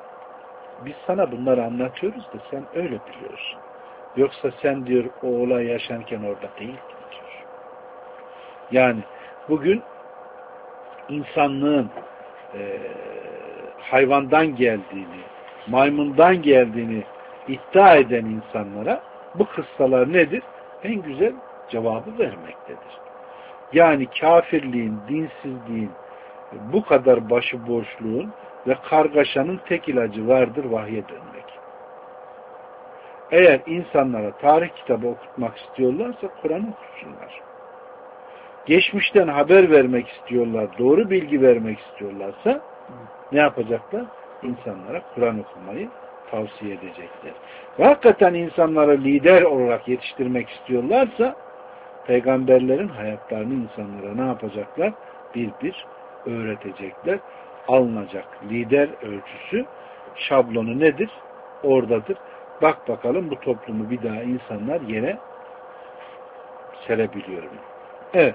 biz sana bunları anlatıyoruz da sen öyle biliyorsun. Yoksa sen diyor o olay yaşanırken orada değildin diyor. Yani bugün insanlığın hayvandan geldiğini, maymundan geldiğini iddia eden insanlara bu kıssalar nedir? En güzel cevabı vermektedir. Yani kafirliğin, dinsizliğin, bu kadar başıboşluğun ve kargaşanın tek ilacı vardır, vahye dönmek. Eğer insanlara tarih kitabı okutmak istiyorlarsa Kur'an okusunlar. Geçmişten haber vermek istiyorlar, doğru bilgi vermek istiyorlarsa ne yapacaklar? İnsanlara Kur'an okumayı tavsiye edecekler. Ve hakikaten insanları lider olarak yetiştirmek istiyorlarsa peygamberlerin hayatlarını insanlara ne yapacaklar? Bir bir öğretecekler. Alınacak lider ölçüsü, şablonu nedir? Oradadır. Bak bakalım bu toplumu bir daha insanlar yere serebiliyor mu? Evet.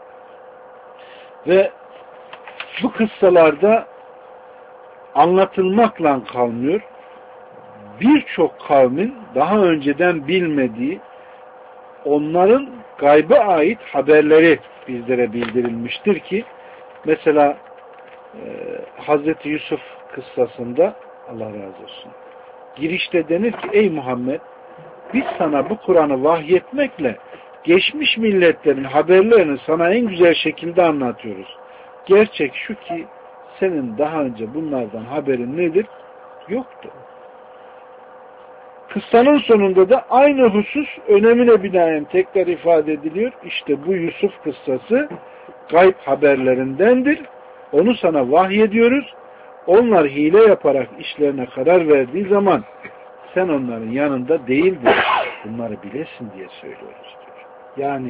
Ve bu kıssalarda anlatılmakla kalmıyor. Birçok kavmin daha önceden bilmediği, onların gayba ait haberleri bizlere bildirilmiştir ki mesela Hazreti Yusuf kıssasında, Allah razı olsun, girişte denir ki ey Muhammed, biz sana bu Kur'an'ı vahyetmekle geçmiş milletlerin haberlerini sana en güzel şekilde anlatıyoruz. Gerçek şu ki senin daha önce bunlardan haberin nedir? Yoktu. Kıssanın sonunda da aynı husus önemine binaen tekrar ifade ediliyor. İşte bu Yusuf kıssası gayb haberlerindendir. Onu sana vahyediyoruz. Onlar hile yaparak işlerine karar verdiği zaman sen onların yanında değildin. Bunları bilesin diye söylüyoruz diyor. Yani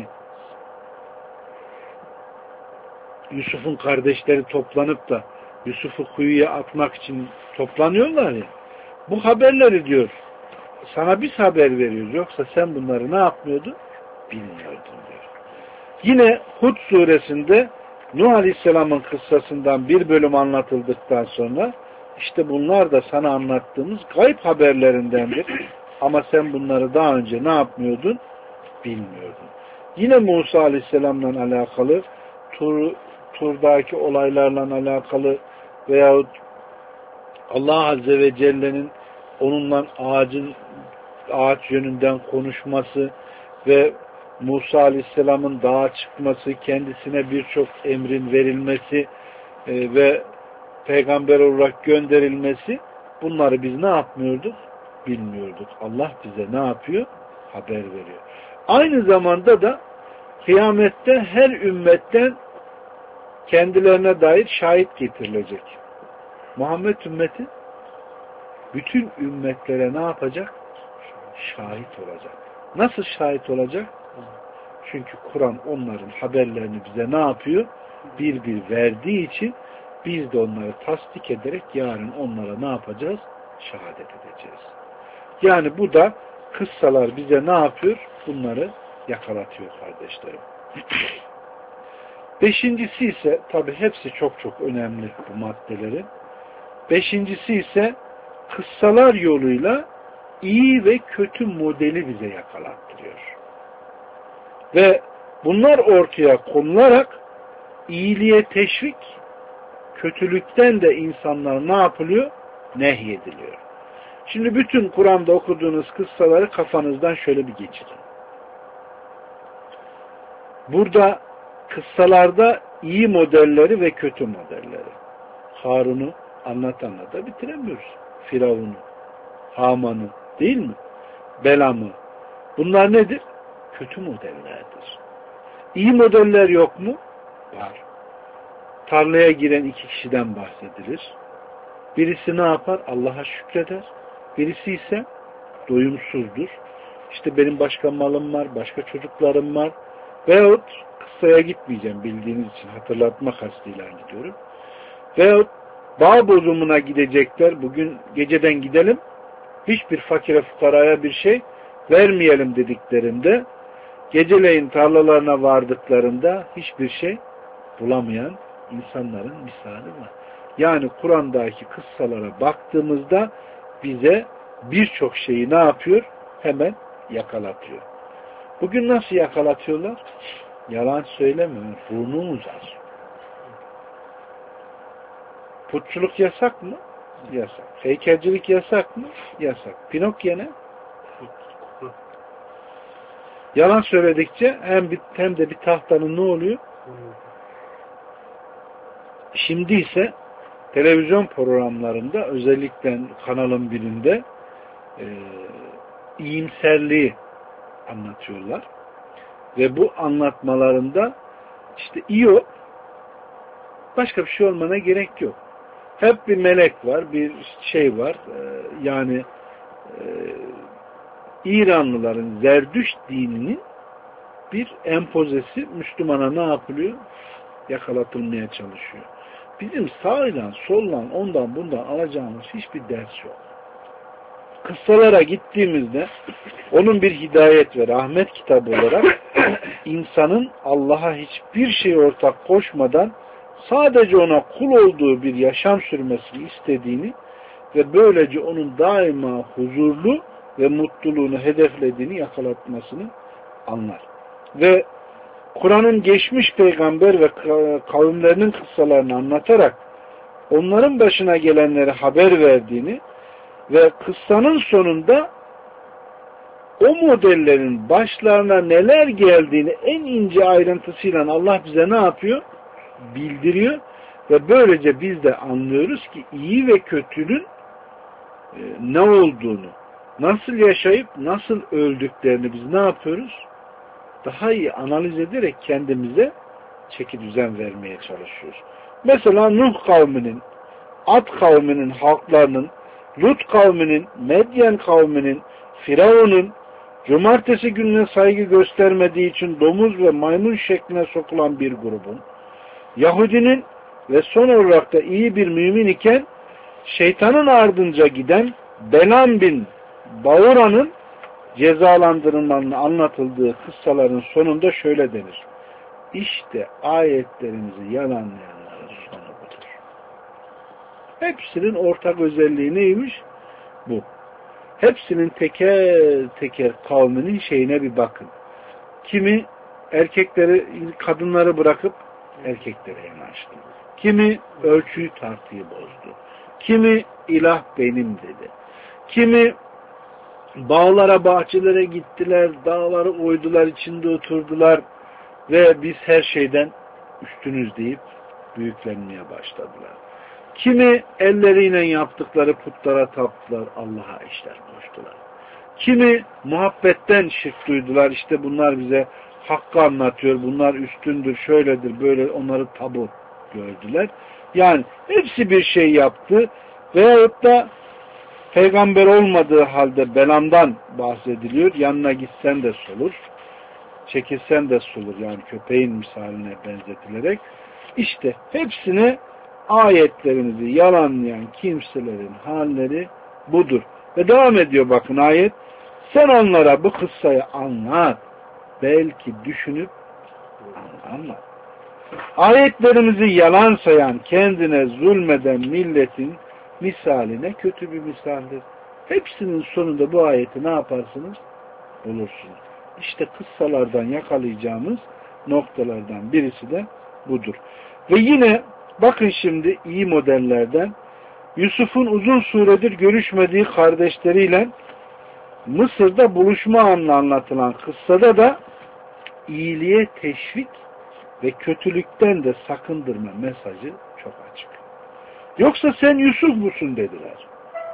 Yusuf'un kardeşleri toplanıp da Yusuf'u kuyuya atmak için toplanıyorlar ya. Bu haberleri diyor sana biz haber veriyoruz. Yoksa sen bunları ne yapmıyordun? Bilmiyordun diyor. Yine Hud suresinde Nuh Aleyhisselam'ın kıssasından bir bölüm anlatıldıktan sonra işte bunlar da sana anlattığımız gayb haberlerindendir. Ama sen bunları daha önce ne yapmıyordun? Bilmiyordun. Yine Musa Aleyhisselam'la alakalı Tur'daki olaylarla alakalı veyahut Allah Azze ve Celle'nin onunla ağaç yönünden konuşması ve Musa Aleyhisselam'ın dağa çıkması, kendisine birçok emrin verilmesi ve peygamber olarak gönderilmesi, bunları biz ne yapmıyorduk? Bilmiyorduk. Allah bize ne yapıyor? Haber veriyor. Aynı zamanda da kıyamette her ümmetten kendilerine dair şahit getirilecek. Muhammed ümmeti bütün ümmetlere ne yapacak? Şahit olacak. Nasıl şahit olacak? Çünkü Kur'an onların haberlerini bize ne yapıyor? Bir bir verdiği için biz de onları tasdik ederek yarın onlara ne yapacağız? Şehadet edeceğiz. Yani bu da kıssalar bize ne yapıyor? Bunları yakalatıyor kardeşlerim. Beşincisi ise tabi hepsi çok çok önemli bu maddelerin. Beşincisi ise kıssalar yoluyla iyi ve kötü modeli bize yakalattırıyor. Ve bunlar ortaya konularak iyiliğe teşvik, kötülükten de insanlar ne yapılıyor? Nehyediliyor. Şimdi bütün Kur'an'da okuduğunuz kıssaları kafanızdan şöyle bir geçirin. Burada kıssalarda iyi modelleri ve kötü modelleri. Harun'u anlata bitiremiyoruz. Firavun'u, Haman'ı değil mi? Belam'ı. Bunlar nedir? Kötü modellerdir. İyi modeller yok mu? Var. Tarlaya giren iki kişiden bahsedilir. Birisi ne yapar? Allah'a şükreder. Birisi ise doyumsuzdur. İşte benim başka malım var, başka çocuklarım var. Veyahut kıssaya gitmeyeceğim bildiğiniz için hatırlatma kastıyla gidiyorum. Veyahut bağ bozumuna gidecekler. Bugün geceden gidelim. Hiçbir fakire fukaraya bir şey vermeyelim dediklerinde geceleyin tarlalarına vardıklarında hiçbir şey bulamayan insanların misali var. Yani Kur'an'daki kıssalara baktığımızda bize birçok şeyi ne yapıyor? Hemen yakalatıyor. Bugün nasıl yakalatıyorlar? Yalan söylemiyor. Burnu uzar. Putçuluk yasak mı? Yasak. Heykelcilik yasak mı? Yasak. Pinokyo ne? Yalan söyledikçe hem de bir tahtanın ne oluyor? Şimdi ise televizyon programlarında özellikle kanalın birinde iyimserliği anlatıyorlar. Ve bu anlatmalarında işte iyi ol, başka bir şey olmana gerek yok. Hep bir melek var, bir şey var. Yani İranlıların Zerdüşt dininin bir empozesi Müslümana ne yapılıyor? Yakalatılmaya çalışıyor. Bizim sağla, solla, ondan bundan alacağımız hiçbir ders yok. Kıssalara gittiğimizde onun bir hidayet ve rahmet kitabı olarak insanın Allah'a hiçbir şey ortak koşmadan sadece ona kul olduğu bir yaşam sürmesini istediğini ve böylece onun daima huzurlu ve mutluluğunu hedeflediğini yakalatmasını anlar. Ve Kur'an'ın geçmiş peygamber ve kavimlerinin kıssalarını anlatarak onların başına gelenleri haber verdiğini ve kıssanın sonunda o modellerin başlarına neler geldiğini en ince ayrıntısıyla Allah bize ne yapıyor? Bildiriyor ve böylece biz de anlıyoruz ki iyi ve kötünün ne olduğunu, nasıl yaşayıp nasıl öldüklerini biz ne yapıyoruz? Daha iyi analiz ederek kendimize çeki düzen vermeye çalışıyoruz. Mesela Nuh kavminin, Ad kavminin halklarının, Lut kavminin, Medyen kavminin, Firavun'un, cumartesi gününe saygı göstermediği için domuz ve maymun şekline sokulan bir grubun, Yahudinin ve son olarak da iyi bir mümin iken şeytanın ardınca giden Belam bin Baura'nın cezalandırılmanın anlatıldığı kıssaların sonunda şöyle denir. İşte ayetlerimizi yalanlayanların sonu budur. Hepsinin ortak özelliği neymiş? Bu. Hepsinin teker teker kavminin şeyine bir bakın. Kimi erkekleri, kadınları bırakıp erkeklere yanaştı. Kimi ölçüyü tartıyı bozdu. Kimi ilah benim dedi. Kimi bağlara, bahçelere gittiler, dağları oydular, içinde oturdular ve biz her şeyden üstünüz deyip büyüklenmeye başladılar. Kimi elleriyle yaptıkları putlara taptılar, Allah'a işler koştular. Kimi muhabbetten şirk duydular, işte bunlar bize hakkı anlatıyor, bunlar üstündür, şöyledir, böyle onları tabu gördüler. Yani hepsi bir şey yaptı veyahut da peygamber olmadığı halde Belam'dan bahsediliyor. Yanına gitsen de solur, çekilsen de solur. Yani köpeğin misaline benzetilerek. İşte hepsine ayetlerimizi yalanlayan kimselerin halleri budur. Ve devam ediyor bakın ayet. Sen onlara bu kıssayı anlat. Belki düşünüp anlat. Ayetlerimizi yalan sayan, kendine zulmeden milletin misaline kötü bir misaldir. Hepsinin sonunda bu ayeti ne yaparsınız? Bulursunuz. İşte kıssalardan yakalayacağımız noktalardan birisi de budur. Ve yine bakın şimdi iyi modellerden Yusuf'un uzun süredir görüşmediği kardeşleriyle Mısır'da buluşma anı anlatılan kıssada da iyiliğe teşvik ve kötülükten de sakındırma mesajı çok açık. Yoksa sen Yusuf musun dediler.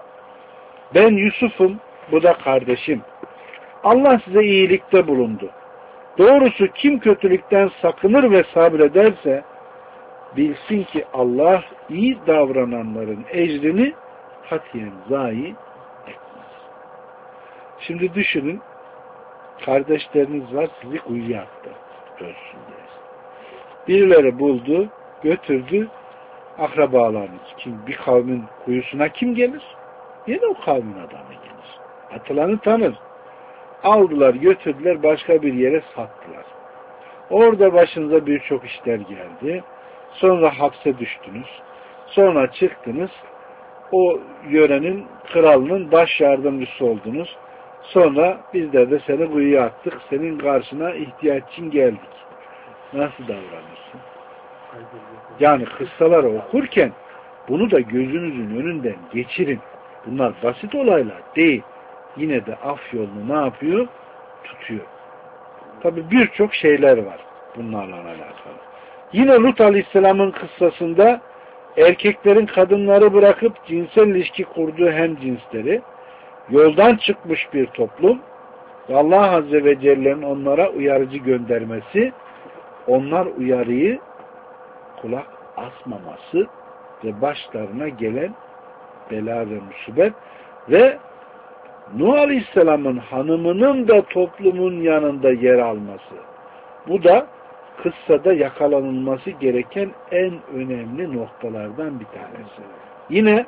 Ben Yusuf'um, bu da kardeşim. Allah size iyilikte bulundu. Doğrusu kim kötülükten sakınır ve sabrederse bilsin ki Allah iyi davrananların ecrini katiyen zayi etmez. Şimdi düşünün, kardeşleriniz var, sizi kuyuya attı. Ölsün diye. Birileri buldu, götürdü, akrabalarınız. Kim bir kavmin kuyusuna kim gelir? Yine o kavmin adamı gelir. Atılanı tanır. Aldılar, götürdüler, başka bir yere sattılar. Orada başınıza birçok işler geldi. Sonra hapse düştünüz. Sonra çıktınız. o yörenin kralının baş yardımcısı oldunuz. Sonra bizler de seni kuyuya attık. Senin karşına ihtiyaç için geldik. Nasıl davranırsın? Yani kıssaları okurken bunu da gözünüzün önünden geçirin. Bunlar basit olaylar değil. Yine de af yolunu ne yapıyor? Tutuyor. Tabi birçok şeyler var bunlarla alakalı. Yine Lut Aleyhisselam'ın kıssasında erkeklerin kadınları bırakıp cinsel ilişki kurduğu hem cinsleri, yoldan çıkmış bir toplum ve Allah Azze ve Celle'nin onlara uyarıcı göndermesi, onlar uyarıyı kulak asmaması ve başlarına gelen bela ve musibet ve Nuh Aleyhisselam'ın hanımının da toplumun yanında yer alması. Bu da kıssada yakalanılması gereken en önemli noktalardan bir tanesi. Yine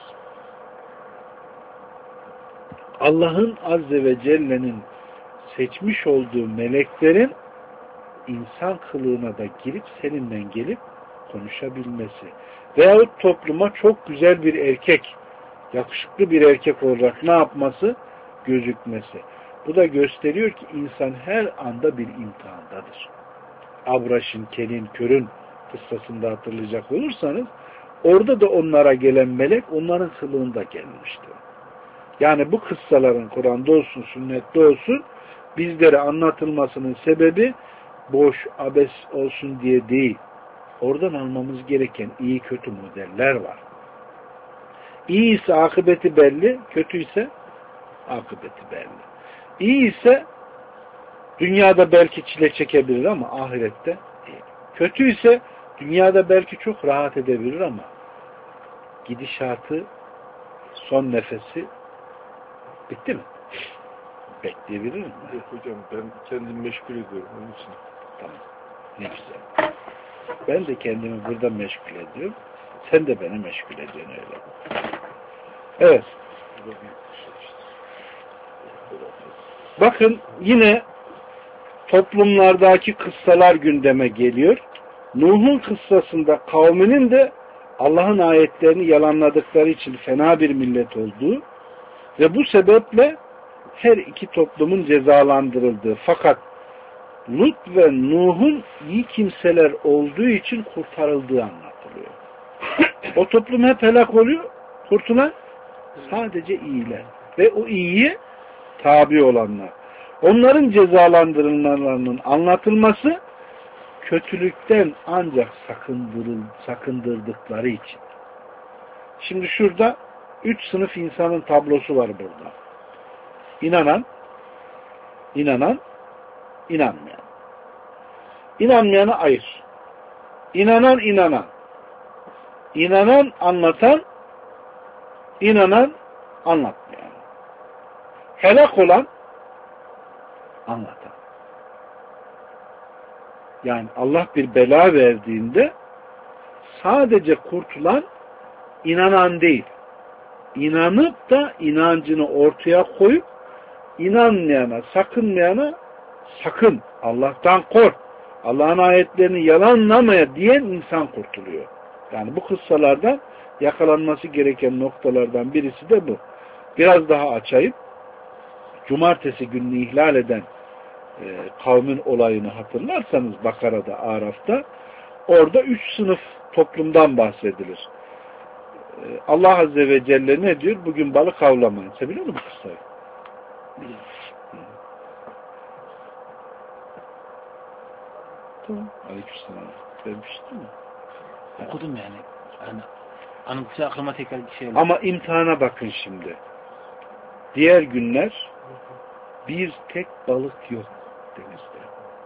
Allah'ın Azze ve Celle'nin seçmiş olduğu meleklerin insan kılığına da girip seninle gelip konuşabilmesi. Veyahut topluma çok güzel bir erkek, yakışıklı bir erkek olarak ne yapması? Gözükmesi. Bu da gösteriyor ki insan her anda bir imtihandadır. Abraş'ın, Kelin, Kör'ün kıssasında hatırlayacak olursanız orada da onlara gelen melek onların kılığında gelmişti. Yani bu kıssaların Kur'an'da olsun, sünnette olsun bizlere anlatılmasının sebebi boş, abes olsun diye değil. Oradan almamız gereken iyi kötü modeller var. İyi ise akıbeti belli, kötü ise akıbeti belli. İyi ise dünyada belki çile çekebilir ama ahirette değil. Kötü ise dünyada belki çok rahat edebilir ama gidişatı, son nefesi bitti mi? Bekleyebilir mi? Yok hocam, ben kendimi meşgul ediyorum onun için. Tamam. Ne güzel. Ben de kendimi burada meşgul ediyorum. Sen de beni meşgul ediyorsun öyle. Evet. Bakın yine toplumlardaki kıssalar gündeme geliyor. Nuh'un kıssasında kavminin de Allah'ın ayetlerini yalanladıkları için fena bir millet olduğu ve bu sebeple her iki toplumun cezalandırıldığı, fakat Lut ve Nuh'un iyi kimseler olduğu için kurtarıldığı anlatılıyor. O toplum hep helak oluyor, kurtulan sadece iyiler ve o iyiye tabi olanlar. Onların cezalandırılmalarının anlatılması kötülükten ancak sakındırdıkları için. Şimdi şurada 3 sınıf insanın tablosu var burada. İnanan, inanmayan. İnanmayanı ayır. İnanan. İnanan, anlatan, inanan, anlatmayan. Helak olan, anlatan. Yani Allah bir bela verdiğinde sadece kurtulan inanan değil. İnanıp da inancını ortaya koyup inanmayana, sakınmayana sakın, Allah'tan kork, Allah'ın ayetlerini yalanlamaya diyen insan kurtuluyor. Yani bu kıssalardan yakalanması gereken noktalardan birisi de bu. Biraz daha açayım. Cumartesi gününü ihlal eden kavmin olayını hatırlarsanız Bakara'da, Araf'ta orada 3 sınıf toplumdan bahsedilir. Allah Azze ve Celle ne diyor? Bugün balık avlamayın. Sen biliyor musun bu kıssayı? Biliyorum. Tamam. Aleykümselam. Vermiştin mi? Okudum yani. Anımsa aklıma tekrar bir şey oldu. Ama imtihana bakın şimdi. Diğer günler bir tek balık yok denizde.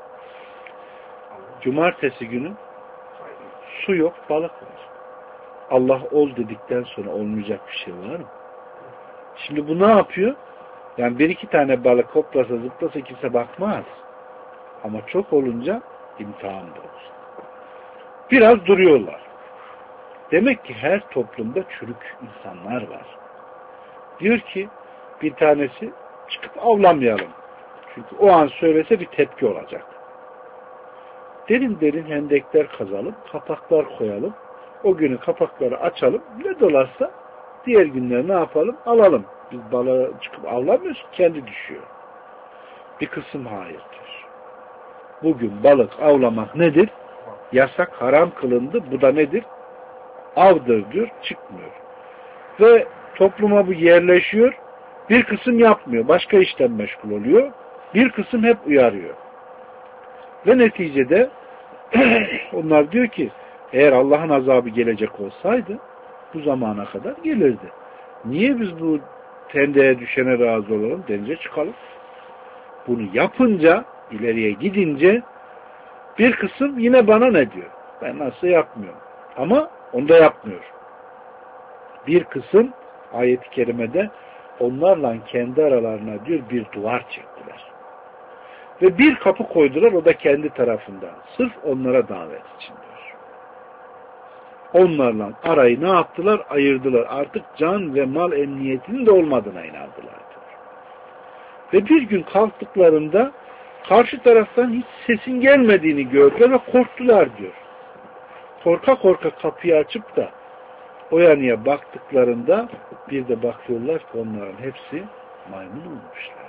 Cumartesi günü su yok, balık var. Allah ol dedikten sonra olmayacak bir şey var mı? Şimdi bu ne yapıyor? Yani bir iki tane balık hoplasa zıplasa kimse bakmaz. Ama çok olunca imtihan da olur. Biraz duruyorlar. Demek ki her toplumda çürük insanlar var. Diyor ki bir tanesi çıkıp avlamayalım. Çünkü o an söylese bir tepki olacak. Derin derin hendekler kazalım, kapaklar koyalım. O günü kapakları açalım. Ne dolarsa Diğer günler ne yapalım? Alalım. Biz balığa çıkıp avlamıyoruz. Kendi düşüyor. Bir kısım hayır diyor. Bugün balık avlamak nedir? Yasak, haram kılındı. Bu da nedir? Avdır diyor. Çıkmıyor. Ve topluma bu yerleşiyor. Bir kısım yapmıyor. Başka işten meşgul oluyor. Bir kısım hep uyarıyor. Ve neticede onlar diyor ki eğer Allah'ın azabı gelecek olsaydı bu zamana kadar gelirdi. Niye biz bu tendeye düşene razı olalım? Denize çıkalım. Bunu yapınca, ileriye gidince bir kısım yine bana ne diyor? Ben nasıl yapmıyorum. Ama onda yapmıyor. Bir kısım ayet-i kerimede onlarla kendi aralarına diyor bir duvar çektiler. Ve bir kapı koydular, o da kendi tarafından. Sırf onlara davet için diyor. Onlarla arayı ne yaptılar? Ayırdılar. Artık can ve mal emniyetinin de olmadığına inandılar diyor. Ve bir gün kalktıklarında karşı taraftan hiç sesin gelmediğini gördüler ve korktular diyor. Korka korka kapıyı açıp da o yanıya baktıklarında bir de bakıyorlar ki onların hepsi maymun olmuşlar.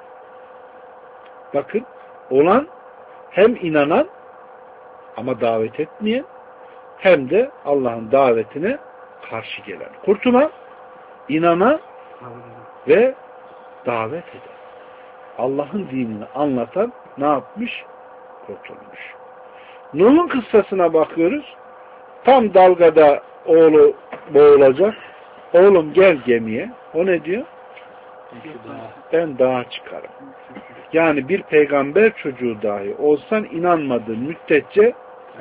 Bakın, olan hem inanan ama davet etmeyen hem de Allah'ın davetine karşı gelen. Kurtulan, inanan ve davet eden. Allah'ın dinini anlatan ne yapmış? Kurtulmuş. Nuh'un kıssasına bakıyoruz. Tam dalgada oğlu boğulacak. Oğlum gel gemiye. O ne diyor? Ben dağa çıkarım. Yani bir peygamber çocuğu dahi olsan inanmadığın müddetçe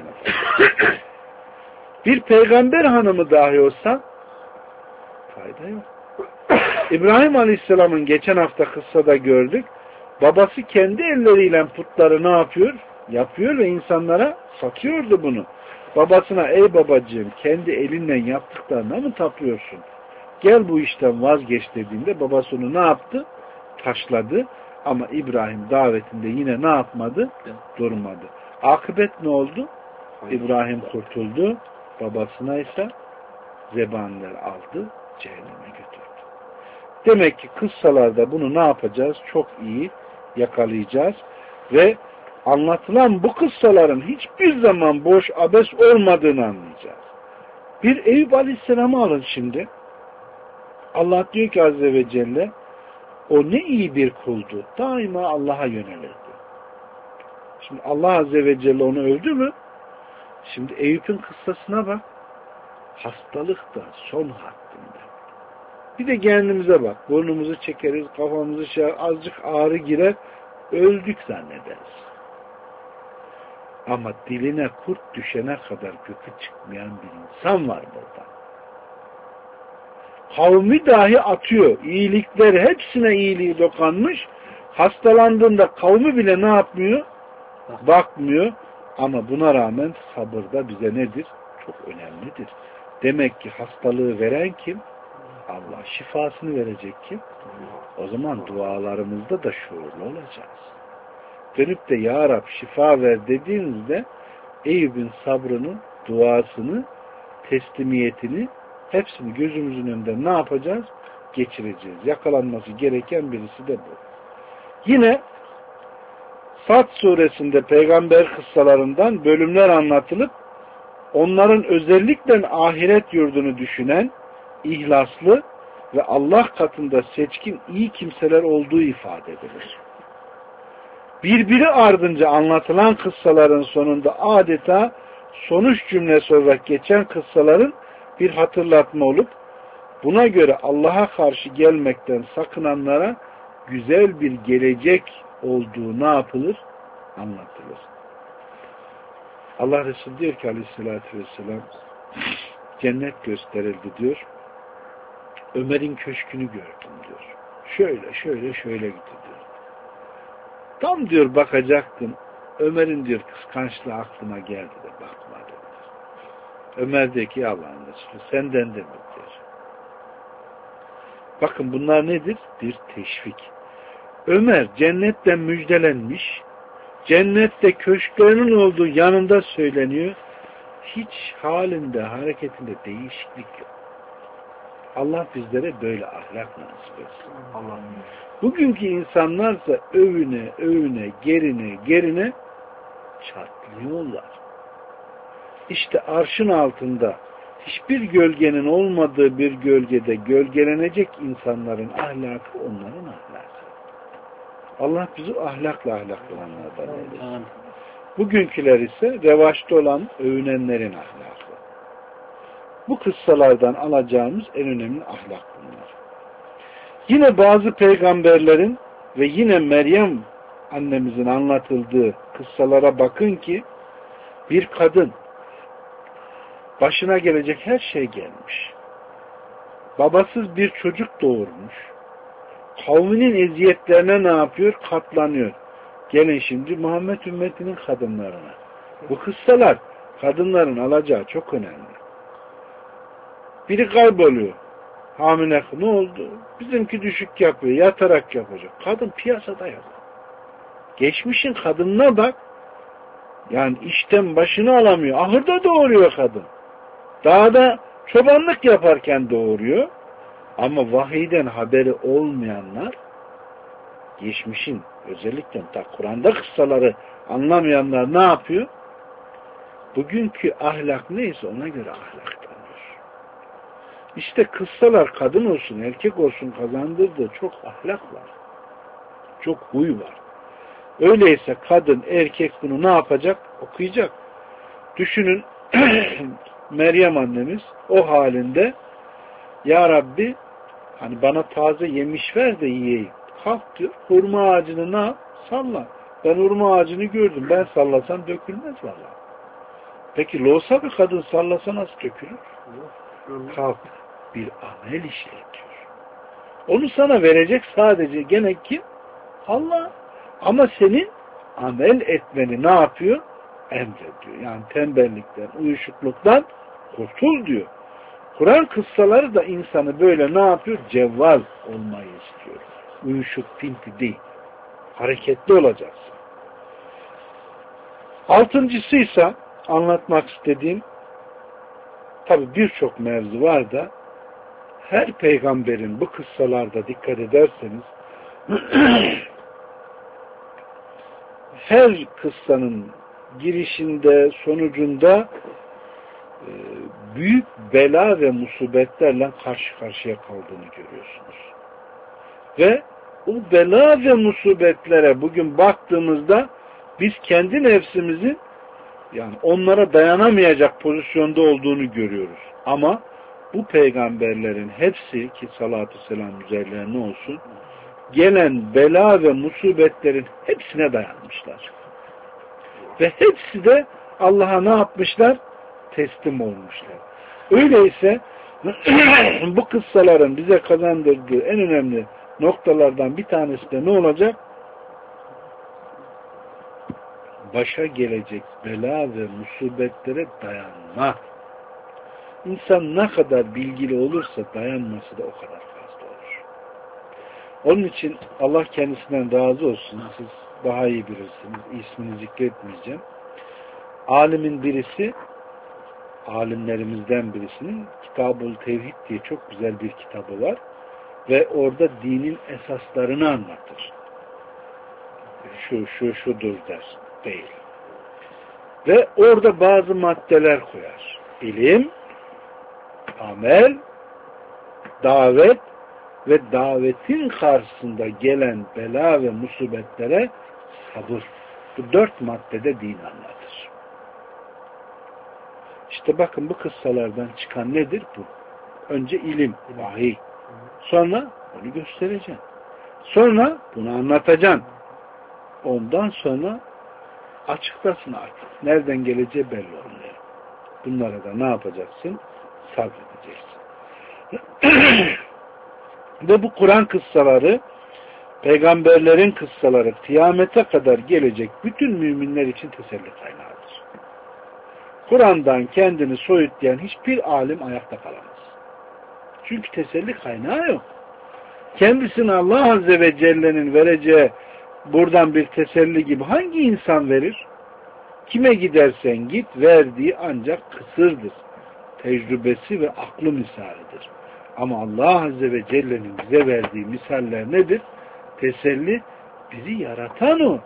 bir peygamber hanımı dahi olsan fayda yok. İbrahim Aleyhisselam'ın geçen hafta kıssada gördük. Babası kendi elleriyle putları ne yapıyor? Yapıyor ve insanlara satıyordu bunu. Babasına ey babacığım kendi elinle yaptıklarına mı tapıyorsun? Gel bu işten vazgeç dediğinde babası onu ne yaptı? Taşladı. Ama İbrahim davetinde yine ne yapmadı? Durmadı. Akıbet ne oldu? İbrahim kurtuldu. Babasına ise zebaniler aldı. Cehenneme götürdü. Demek ki kıssalarda bunu ne yapacağız? Çok iyi yakalayacağız. Ve anlatılan bu kıssaların hiçbir zaman boş abes olmadığını anlayacağız. Bir Eyüp Aleyhisselam'ı alın şimdi. Allah diyor ki Azze ve Celle o ne iyi bir kuldu. Daima Allah'a yönelirdi. Şimdi Allah Azze ve Celle onu övdü mü? Şimdi Eyüp'ün kıssasına bak. Hastalık da son haddinde. Bir de kendimize bak. Burnumuzu çekeriz, kafamızı azıcık ağrı girer, öldük zannederiz. Ama diline kurt düşene kadar gökü çıkmayan bir insan var burada. Kavmi dahi atıyor. İyilikleri hepsine iyiliği dokanmış. Hastalandığında kavmi bile ne yapmıyor? Bakmıyor. Ama buna rağmen sabır da bize nedir? Çok önemlidir. Demek ki hastalığı veren kim? Allah. Şifasını verecek kim? O zaman dualarımızda da şuurlu olacağız. Dönüp de Ya Rab şifa ver dediğinizde Eyüp'ün sabrını, duasını, teslimiyetini hepsini gözümüzün önünde ne yapacağız? Geçireceğiz. Yakalanması gereken birisi de bu. Yine Sad suresinde peygamber kıssalarından bölümler anlatılıp onların özellikle ahiret yurdunu düşünen, ihlaslı ve Allah katında seçkin iyi kimseler olduğu ifade edilir. Birbiri ardınca anlatılan kıssaların sonunda adeta sonuç cümlesi olarak geçen kıssaların bir hatırlatma olup buna göre Allah'a karşı gelmekten sakınanlara güzel bir gelecek olduğu ne yapılır? Anlatılır. Allah Resulü diyor ki Aleyhisselatü Vesselam cennet gösterildi diyor. Ömer'in köşkünü gördüm diyor. Şöyle gitti diyor. Tam diyor bakacaktım. Ömer'in diyor kıskançlığı aklıma geldi de bakmadım. Ömer diyor ki Allah'ın Resulü senden de mi diyor. Bakın bunlar nedir? Bir teşvik. Ömer cennetten müjdelenmiş. Cennette köşklerinin olduğu yanında söyleniyor. Hiç halinde, hareketinde değişiklik yok. Allah bizlere böyle ahlak nasip etsin. Allah'ım. Bugünkü insanlarsa övüne övüne gerine çatlıyorlar. İşte arşın altında hiçbir gölgenin olmadığı bir gölgede gölgelenecek insanların ahlakı onların ahlakı. Allah bizi ahlakla ahlaklananlardan eylesin. Bugünküler ise revaçta olan övünenlerin ahlakı. Bu kıssalardan alacağımız en önemli ahlak bunlar. Yine bazı peygamberlerin ve yine Meryem annemizin anlatıldığı kıssalara bakın ki bir kadın başına gelecek her şey gelmiş. Babasız bir çocuk doğurmuş. Kavminin eziyetlerine ne yapıyor? Katlanıyor. Gelin şimdi Muhammed ümmetinin kadınlarına. Bu kıssalar kadınların alacağı çok önemli. Biri kayboluyor. Hamile ne oldu? Bizimki düşük yapıyor. Yatarak yapacak. Kadın piyasada yok. Geçmişin kadınına bak. Yani işten başını alamıyor. Ahırda doğuruyor kadın. Dağda çobanlık yaparken doğuruyor. Ama vahiyden haberi olmayanlar geçmişin özellikle Kur'an'da kıssaları anlamayanlar ne yapıyor? Bugünkü ahlak neyse ona göre ahlaklanıyor. İşte kıssalar kadın olsun erkek olsun kazandırdığı çok ahlak var. Çok huy var. Öyleyse kadın erkek bunu ne yapacak? Okuyacak. Düşünün Meryem annemiz o halinde Ya Rabbi hani bana taze yemiş ver de yiyeyim. Kalk diyor. Hurma ağacını ne yap? Salla. Ben hurma ağacını gördüm. Ben sallasam dökülmez valla. Peki loğusa bir kadın sallasa nasıl dökülür? Kalk. Bir amel işletiyor. Onu sana verecek sadece gene kim? Allah. Ama senin amel etmeni ne yapıyor? Emrediyor. Yani tembellikten, uyuşukluktan kurtul diyor. Kur'an kıssaları da insanı böyle ne yapıyor? Cevval olmayı istiyor. Uyuşuk, pinti değil. Hareketli olacaksın. Altıncısıysa anlatmak istediğim tabi birçok mevzu var da her peygamberin bu kıssalarda dikkat ederseniz her kıssanın girişinde, sonucunda büyük bela ve musibetlerle karşı karşıya kaldığını görüyorsunuz. Ve o bela ve musibetlere bugün baktığımızda biz kendi nefsimizin yani onlara dayanamayacak pozisyonda olduğunu görüyoruz. Ama bu peygamberlerin hepsi ki salatü selam üzerlerine olsun gelen bela ve musibetlerin hepsine dayanmışlar. Ve hepsi de Allah'a ne yapmışlar? Teslim olmuşlar. Öyleyse bu kıssaların bize kazandırdığı en önemli noktalardan bir tanesi de ne olacak? Başa gelecek bela ve musibetlere dayanma. İnsan ne kadar bilgili olursa dayanması da o kadar fazla olur. Onun için Allah kendisinden razı olsun. Siz daha iyi bilirsiniz. İsmini zikretmeyeceğim. Alimin birisi, alimlerimizden birisinin Kitab-ül Tevhid diye çok güzel bir kitabı var. Ve orada dinin esaslarını anlatır. Şudur der. Değil. Ve orada bazı maddeler koyar. İlim, amel, davet ve davetin karşısında gelen bela ve musibetlere sabır. Bu 4 maddede din anlatır. İşte bakın bu kıssalardan çıkan nedir bu? Önce ilim, vahiy. Sonra onu göstereceksin. Sonra bunu anlatacaksın. Ondan sonra açıklasın artık. Nereden geleceği belli olmuyor. Bunlara da ne yapacaksın? Sabredeceksin. Ve bu Kur'an kıssaları, peygamberlerin kıssaları kıyamete kadar gelecek bütün müminler için teselli kaynağıdır. Kur'an'dan kendini soyutlayan hiçbir alim ayakta kalamaz. Çünkü teselli kaynağı yok. Kendisine Allah Azze ve Celle'nin vereceği buradan bir teselli gibi hangi insan verir? Kime gidersen git verdiği ancak kısırdır. Tecrübesi ve aklı misalidir. Ama Allah Azze ve Celle'nin bize verdiği misaller nedir? Teselli, bizi yaratan o.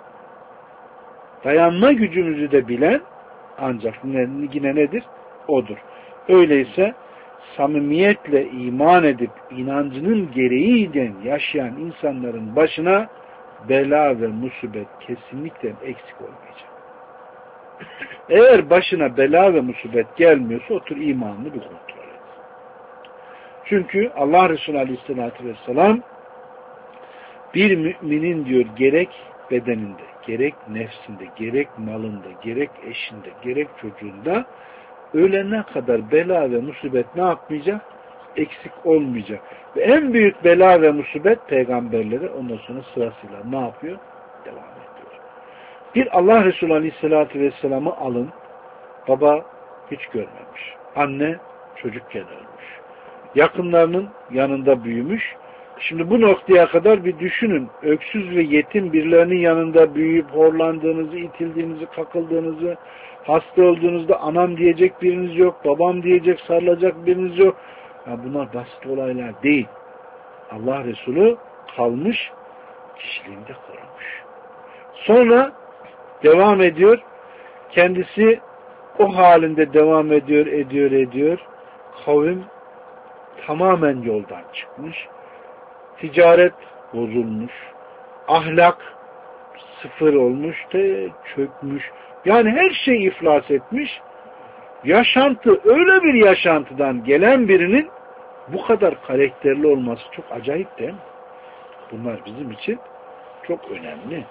Dayanma gücümüzü de bilen ancak yine nedir? Odur. Öyleyse samimiyetle iman edip inancının gereğiyle yaşayan insanların başına bela ve musibet kesinlikle eksik olmayacak. Eğer başına bela ve musibet gelmiyorsa otur imanını bir kontrol et. Çünkü Allah Resulü Aleyhisselatü Vesselam bir müminin diyor gerek bedeninde, gerek nefsinde, gerek malında, gerek eşinde, gerek çocuğunda ölene kadar bela ve musibet ne yapmayacak? Eksik olmayacak. Ve en büyük bela ve musibet peygamberlere ondan sonra sırasıyla ne yapıyor? Devam ediyor. Bir Allah Resulü Aleyhisselatü Vesselam'ı alın. Baba hiç görmemiş. Anne çocukken ölmüş. Yakınlarının yanında büyümüş. Şimdi bu noktaya kadar bir düşünün. Öksüz ve yetim birilerinin yanında büyüyüp horlandığınızı, itildiğinizi, kakıldığınızı, hasta olduğunuzda anam diyecek biriniz yok, babam diyecek, sarılacak biriniz yok. Ya bunlar basit olaylar değil. Allah Resulü kalmış, kişiliğinde korumuş. Sonra devam ediyor. Kendisi o halinde devam ediyor. Kavim tamamen yoldan çıkmış. Ticaret bozulmuş. Ahlak sıfır olmuş da çökmüş. Yani her şey iflas etmiş. Yaşantı öyle bir yaşantıdan gelen birinin bu kadar karakterli olması çok acayip değil mi? Bunlar bizim için çok önemli.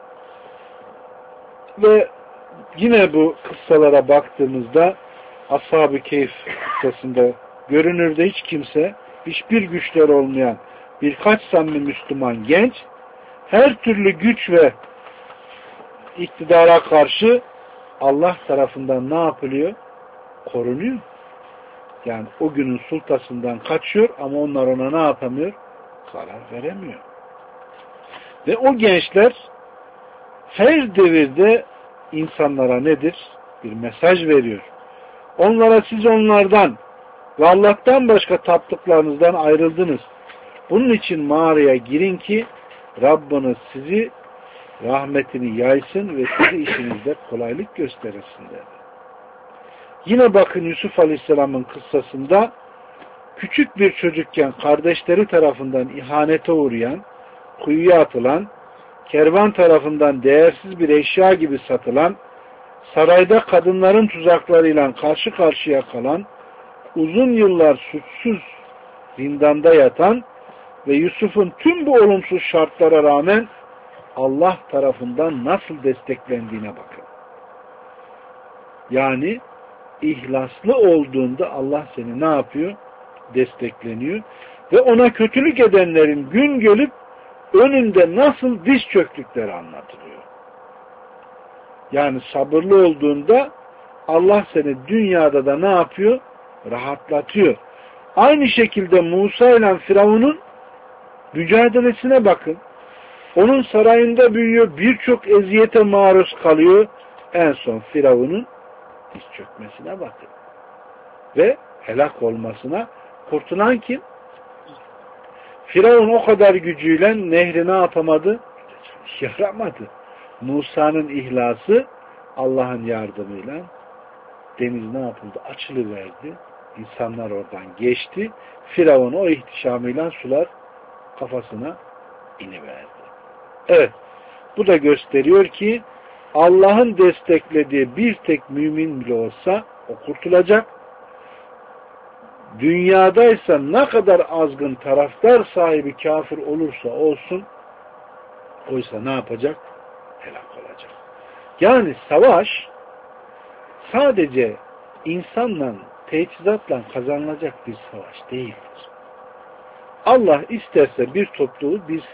Ve yine bu kıssalara baktığımızda Ashab-ı Keyf kıssasında görünürde hiç kimse, hiçbir güçleri olmayan birkaç samimi Müslüman genç her türlü güç ve iktidara karşı Allah tarafından ne yapılıyor? Korunuyor. Yani o günün sultasından kaçıyor ama onlar ona ne yapamıyor? Zarar veremiyor. Ve o gençler her devirde insanlara nedir? Bir mesaj veriyor. Onlara siz onlardan ve Allah'tan başka taptıklarınızdan ayrıldınız. Bunun için mağaraya girin ki Rabbiniz sizi rahmetini yaysın ve sizi işinizde kolaylık gösterirsin dedi. Yine bakın Yusuf Aleyhisselam'ın kıssasında küçük bir çocukken kardeşleri tarafından ihanete uğrayan, kuyuya atılan, kervan tarafından değersiz bir eşya gibi satılan, sarayda kadınların tuzaklarıyla karşı karşıya kalan, uzun yıllar suçsuz zindanda yatan ve Yusuf'un tüm bu olumsuz şartlara rağmen Allah tarafından nasıl desteklendiğine bakın. Yani ihlaslı olduğunda Allah seni ne yapıyor? Destekleniyor. Ve ona kötülük edenlerin gün gelip önünde nasıl diz çöktükleri anlatılıyor. Yani sabırlı olduğunda Allah seni dünyada da ne yapıyor? Rahatlatıyor. Aynı şekilde Musa ile Firavun'un mücadelesine bakın. Onun sarayında büyüyor, birçok eziyete maruz kalıyor. En son Firavun'un diz çökmesine bakın. Ve helak olmasına kurtulan kim? Firavun o kadar gücüyle nehri ne yapamadı? Yaramadı. Musa'nın ihlası Allah'ın yardımıyla deniz ne yapıldı? Açılıverdi. İnsanlar oradan geçti. Firavun o ihtişamıyla sular kafasına iniverdi. Evet. Bu da gösteriyor ki Allah'ın desteklediği bir tek mümin bile olsa o kurtulacak. Dünyadaysa ne kadar azgın taraftar sahibi kafir olursa olsun oysa ne yapacak? Helak olacak. Yani savaş sadece insanla, teçhizatla kazanılacak bir savaş değildir. Allah isterse bir topluluğu bir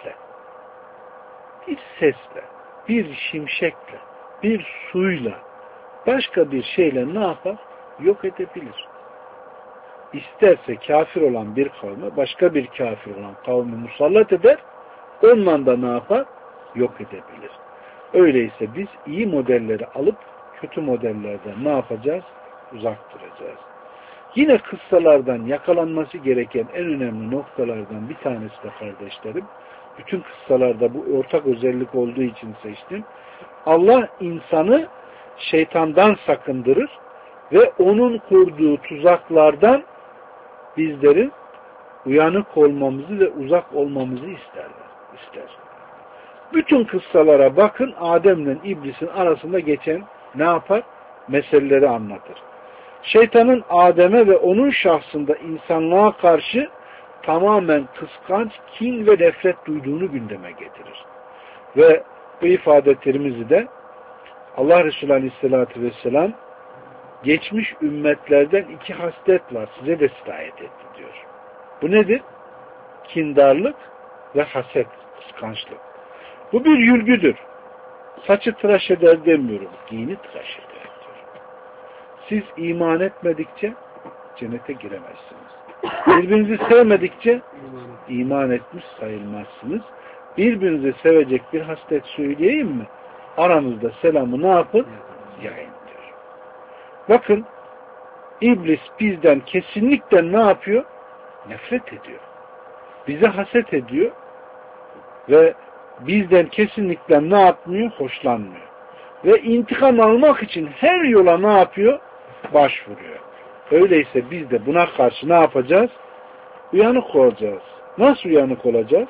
sesle, bir şimşekle, bir suyla, başka bir şeyle ne yapar? Yok edebilir. İsterse kafir olan bir kavme başka bir kafir olan kavmi musallat eder, onunla da ne yapar? Yok edebilir. Öyleyse biz iyi modelleri alıp kötü modellerden ne yapacağız? Uzak duracağız. Yine kıssalardan yakalanması gereken en önemli noktalardan bir tanesi de kardeşlerim, bütün kıssalarda bu ortak özellik olduğu için seçtim. Allah insanı şeytandan sakındırır ve onun kurduğu tuzaklardan bizlerin uyanık olmamızı ve uzak olmamızı ister. Bütün kıssalara bakın, Adem'le İblis'in arasında geçen ne yapar? Meseleleri anlatır. Şeytanın Adem'e ve onun şahsında insanlığa karşı tamamen kıskanç, kin ve nefret duyduğunu gündeme getirir. Ve bu ifade Tirmizi'de Allah Resulü Aleyhisselatü Vesselam geçmiş ümmetlerden 2 haslet var. Size de sirayet etti diyor. Bu nedir? Kindarlık ve haset, kıskançlık. Bu bir yülgüdür. Saçı tıraş eder demiyorum. Dini tıraş eder diyor. Siz iman etmedikçe cennete giremezsiniz. Birbirinizi sevmedikçe iman etmiş sayılmazsınız. Birbirinizi sevecek bir haslet söyleyeyim mi? Aranızda selamı ne yapın? Yayın diyor. Bakın, İblis bizden kesinlikle ne yapıyor? Nefret ediyor. Bize haset ediyor ve bizden kesinlikle ne yapmıyor? Hoşlanmıyor. Ve intikam almak için her yola ne yapıyor? Başvuruyor. Öyleyse biz de buna karşı ne yapacağız? Uyanık olacağız. Nasıl uyanık olacağız?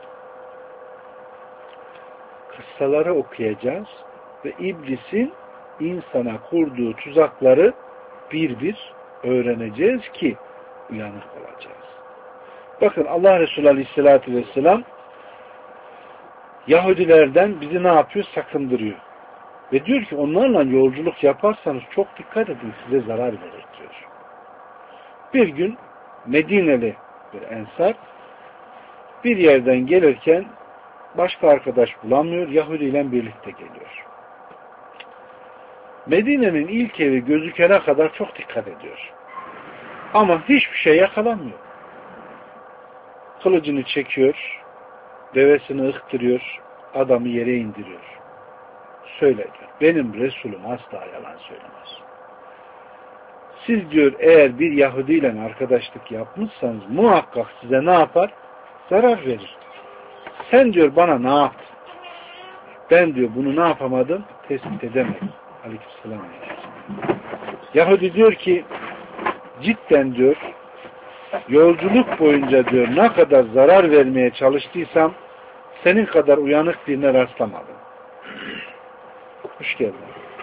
Kıssaları okuyacağız ve İblisin insana kurduğu tuzakları bir bir öğreneceğiz ki uyanık olacağız. Bakın Allah Resulü Aleyhisselatü Vesselam Yahudilerden bizi ne yapıyor? Sakındırıyor. Ve diyor ki onlarla yolculuk yaparsanız çok dikkat edin, size zarar verir diyor. Bir gün Medineli bir ensar bir yerden gelirken başka arkadaş bulamıyor, Yahudi ile birlikte geliyor. Medine'nin ilk evi gözükene kadar çok dikkat ediyor. Ama hiçbir şey yakalamıyor. Kılıcını çekiyor, devesini ıhtırıyor, adamı yere indiriyor. Söyle diyor, benim Resulüm asla yalan söylemez. Siz diyor eğer bir Yahudi ile arkadaşlık yapmışsanız muhakkak size ne yapar? Zarar verir. Sen diyor bana ne yaptın? Ben diyor bunu ne yapamadım? Tespit edemedim. Aleykümselam. Yahudi diyor ki cidden diyor yolculuk boyunca diyor ne kadar zarar vermeye çalıştıysam senin kadar uyanık birine rastlamadım. Hoş geldin.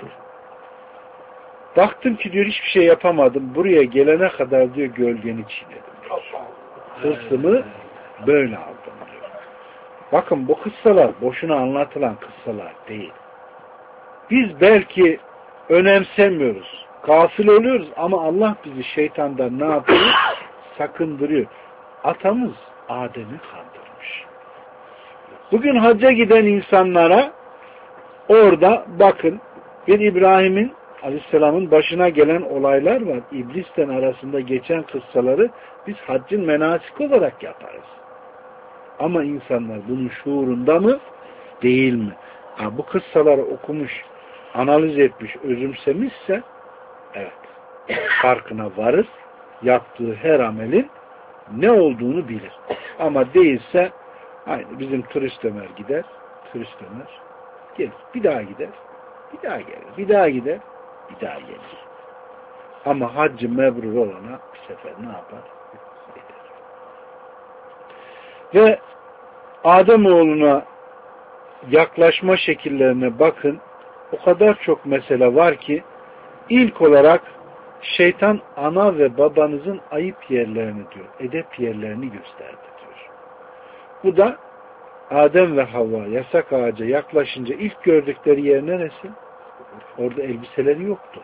Baktım ki diyor hiçbir şey yapamadım. Buraya gelene kadar diyor gölgeni çiğnedim. Hırsımı böyle aldım diyor. Bakın bu kıssalar boşuna anlatılan kıssalar değil. Biz belki önemsemiyoruz. Gafil oluyoruz ama Allah bizi şeytandan ne yapıyor? Sakındırıyor. Atamız Adem'i kandırmış. Bugün hacca giden insanlara orada bakın bir İbrahim'in Aleyhisselam'ın başına gelen olaylar var. İblis'ten arasında geçen kıssaları biz haccın menasik olarak yaparız. Ama insanlar bunun şuurunda mı? Değil mi? Ha, bu kıssaları okumuş, analiz etmiş, özümsemişse evet, farkına varır. Yaptığı her amelin ne olduğunu bilir. Ama değilse aynı bizim turist Ömer gider, turist Ömer gelir. Bir daha gider, bir daha gelir. Bir daha gider, bir daha gelir. Ama haccı mebrur olana bir sefer ne yapar? Gider. Ve Ademoğluna yaklaşma şekillerine bakın. O kadar çok mesele var ki ilk olarak şeytan ana ve babanızın ayıp yerlerini diyor, edep yerlerini gösterdi diyor. Bu da Adem ve Havva yasak ağaca yaklaşınca ilk gördükleri yer neresi? Orada elbiseleri yoktu.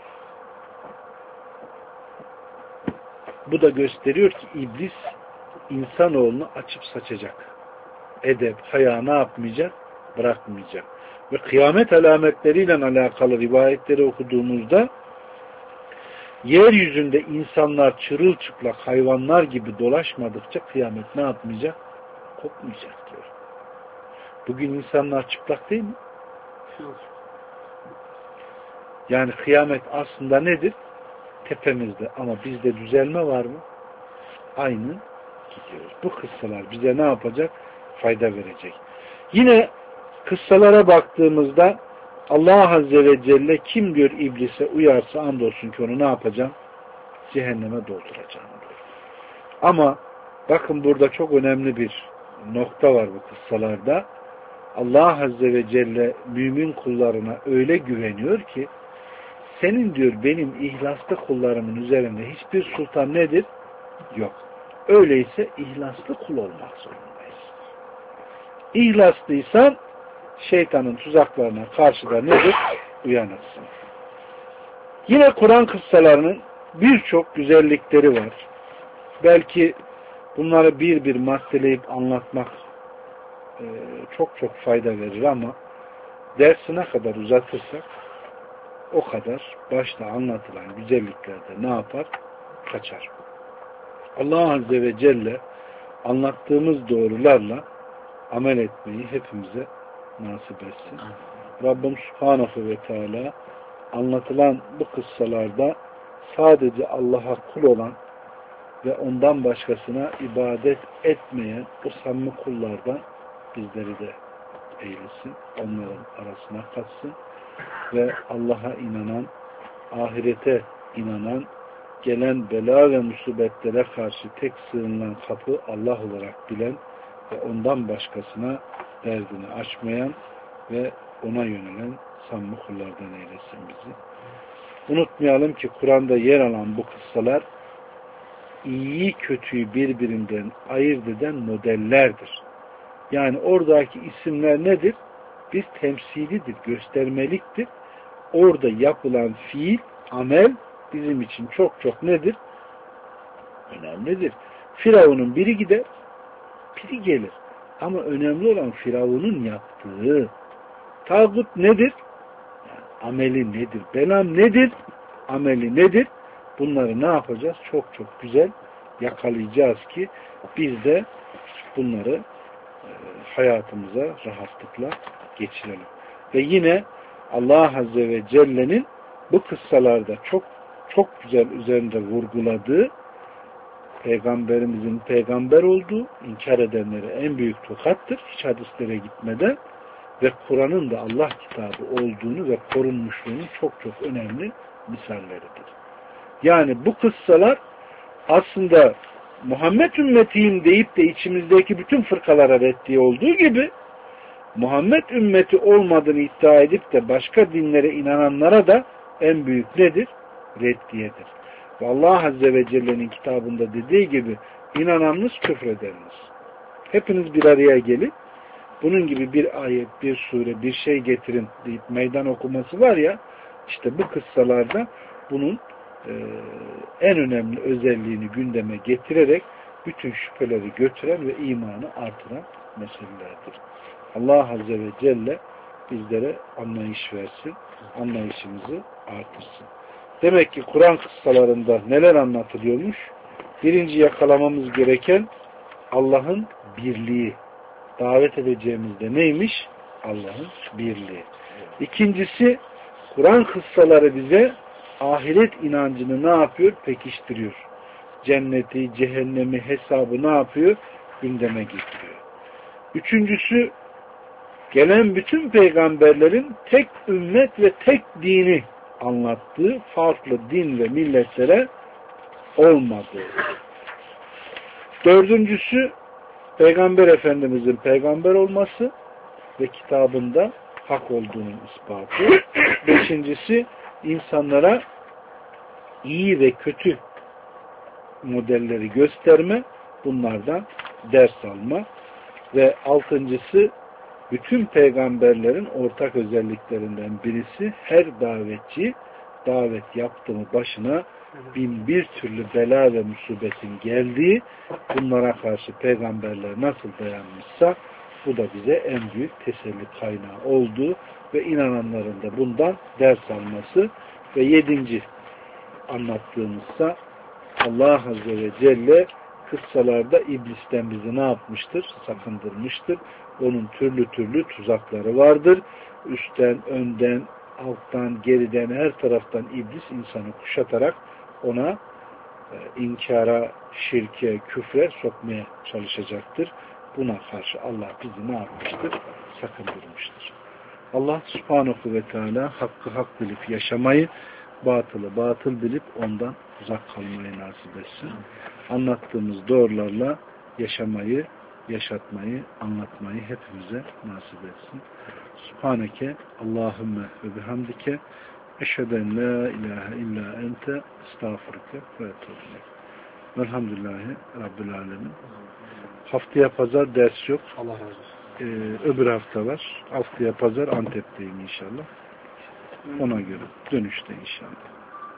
Bu da gösteriyor ki iblis insanoğlunu açıp saçacak. Edep, haya ne yapmayacak? Bırakmayacak. Ve kıyamet alametleriyle alakalı rivayetleri okuduğumuzda yeryüzünde insanlar çırılçıplak hayvanlar gibi dolaşmadıkça kıyamet ne yapmayacak? Kopmayacak diyor. Bugün insanlar çıplak değil mi? Yani kıyamet aslında nedir? tepemizde ama bizde düzelme var mı? Aynı gidiyoruz. Bu kıssalar bize ne yapacak? Fayda verecek. Yine kıssalara baktığımızda Allah Azze ve Celle kim diyor iblise uyarsa andolsun ki onu ne yapacağım? Cehenneme dolduracağım diyor. Ama bakın burada çok önemli bir nokta var bu kıssalarda. Allah Azze ve Celle mümin kullarına öyle güveniyor ki senin diyor benim ihlaslı kullarımın üzerinde hiçbir sultan nedir? Yok. Öyleyse ihlaslı kul olmak zorundayız. İhlaslıysan şeytanın tuzaklarına karşı da nedir? Uyanırsın. Yine Kur'an kıssalarının birçok güzellikleri var. Belki bunları bir bir maddeleyip anlatmak çok fayda verir ama dersine kadar uzatırsak o kadar başta anlatılan güzelliklerde ne yapar? Kaçar. Allah Azze ve Celle anlattığımız doğrularla amel etmeyi hepimize nasip etsin. Rabbim Subhanahu ve Teala anlatılan bu kıssalarda sadece Allah'a kul olan ve ondan başkasına ibadet etmeyen o samimi kullardan bizleri de eylesin. Onların arasına katsın ve Allah'a inanan, ahirete inanan, gelen bela ve musibetlere karşı tek sığınılan kapı Allah olarak bilen ve ondan başkasına derdini açmayan ve ona yönelen samimi kullardan eylesin bizi. Unutmayalım ki Kur'an'da yer alan bu kıssalar iyiyi kötüyü birbirinden ayırt eden modellerdir. Yani oradaki isimler nedir? Bir temsilidir, göstermeliktir. Orada yapılan fiil, amel bizim için çok nedir? Önemlidir. Firavun'un biri gider, biri gelir. Ama önemli olan Firavun'un yaptığı. Tağut nedir? Yani ameli nedir? Belam nedir? Ameli nedir? Bunları ne yapacağız? Çok güzel yakalayacağız ki biz de bunları hayatımıza rahatlıkla geçirelim. Ve yine Allah Azze ve Celle'nin bu kıssalarda çok güzel üzerinde vurguladığı Peygamberimizin peygamber olduğu, inkar edenlere en büyük tokattır. Hiç hadislere gitmeden ve Kur'an'ın da Allah kitabı olduğunu ve korunmuşluğunun çok önemli misalleridir. Yani bu kıssalar aslında Muhammed ümmetiyim deyip de içimizdeki bütün fırkalara reddiye olduğu gibi Muhammed ümmeti olmadığını iddia edip de başka dinlere inananlara da en büyük nedir? Reddiyedir. Ve Allah Azze ve Celle'nin kitabında dediği gibi inananınız küfredeniniz. Hepiniz bir araya gelip bunun gibi bir ayet, bir sure, bir şey getirin deyip meydan okuması var ya, işte bu kıssalarda bunun en önemli özelliğini gündeme getirerek bütün şüpheleri götüren ve imanı artıran meselelerdir. Allah Azze ve Celle bizlere anlayış versin, anlayışımızı artırsın. Demek ki Kur'an kıssalarında neler anlatılıyormuş? Birinci yakalamamız gereken Allah'ın birliği. Davet edeceğimizde neymiş? Allah'ın birliği. İkincisi, Kur'an kıssaları bize ahiret inancını ne yapıyor? Pekiştiriyor. Cenneti, cehennemi, hesabı ne yapıyor? Gündeme getiriyor. Üçüncüsü, gelen bütün peygamberlerin tek ümmet ve tek dini anlattığı, farklı din ve milletlere olmadığı. Dördüncüsü, Peygamber Efendimizin peygamber olması ve kitabında hak olduğunun ispatı. Beşincisi, insanlara iyi ve kötü modelleri gösterme, bunlardan ders alma. Ve altıncısı, bütün peygamberlerin ortak özelliklerinden birisi, her davetçi davet yaptığı başına bin bir türlü bela ve musibetin geldiği, bunlara karşı peygamberler nasıl dayanmışsa bu da bize en büyük teselli kaynağı olduğu ve inananların da bundan ders alması. Ve yedinci anlattığımızsa Allah Azze ve Celle kıssalarda iblisten bizi ne yapmıştır? Sakındırmıştır. Onun türlü tuzakları vardır. Üstten, önden, alttan, geriden, her taraftan iblis insanı kuşatarak ona inkara, şirke, küfre sokmaya çalışacaktır. Buna karşı Allah bizi ne yapmıştır? Sakındırmıştır. Allah subhanahu ve teala hakkı hak bilip yaşamayı, batılı batıl bilip ondan uzak kalmayı nasip etsin. Anlattığımız doğrularla yaşamayı, yaşatmayı, anlatmayı hepimize nasip etsin. Subhaneke Allahümme ve bihamdike eşheden la ilahe illa ente estağfurke ve etûbü. Velhamdülillahi Rabbil alemin. Haftaya pazar ders yok. Allah razı olsun. Öbür hafta var. Haftaya pazar Antep'teyim inşallah. Ona göre dönüşte inşallah.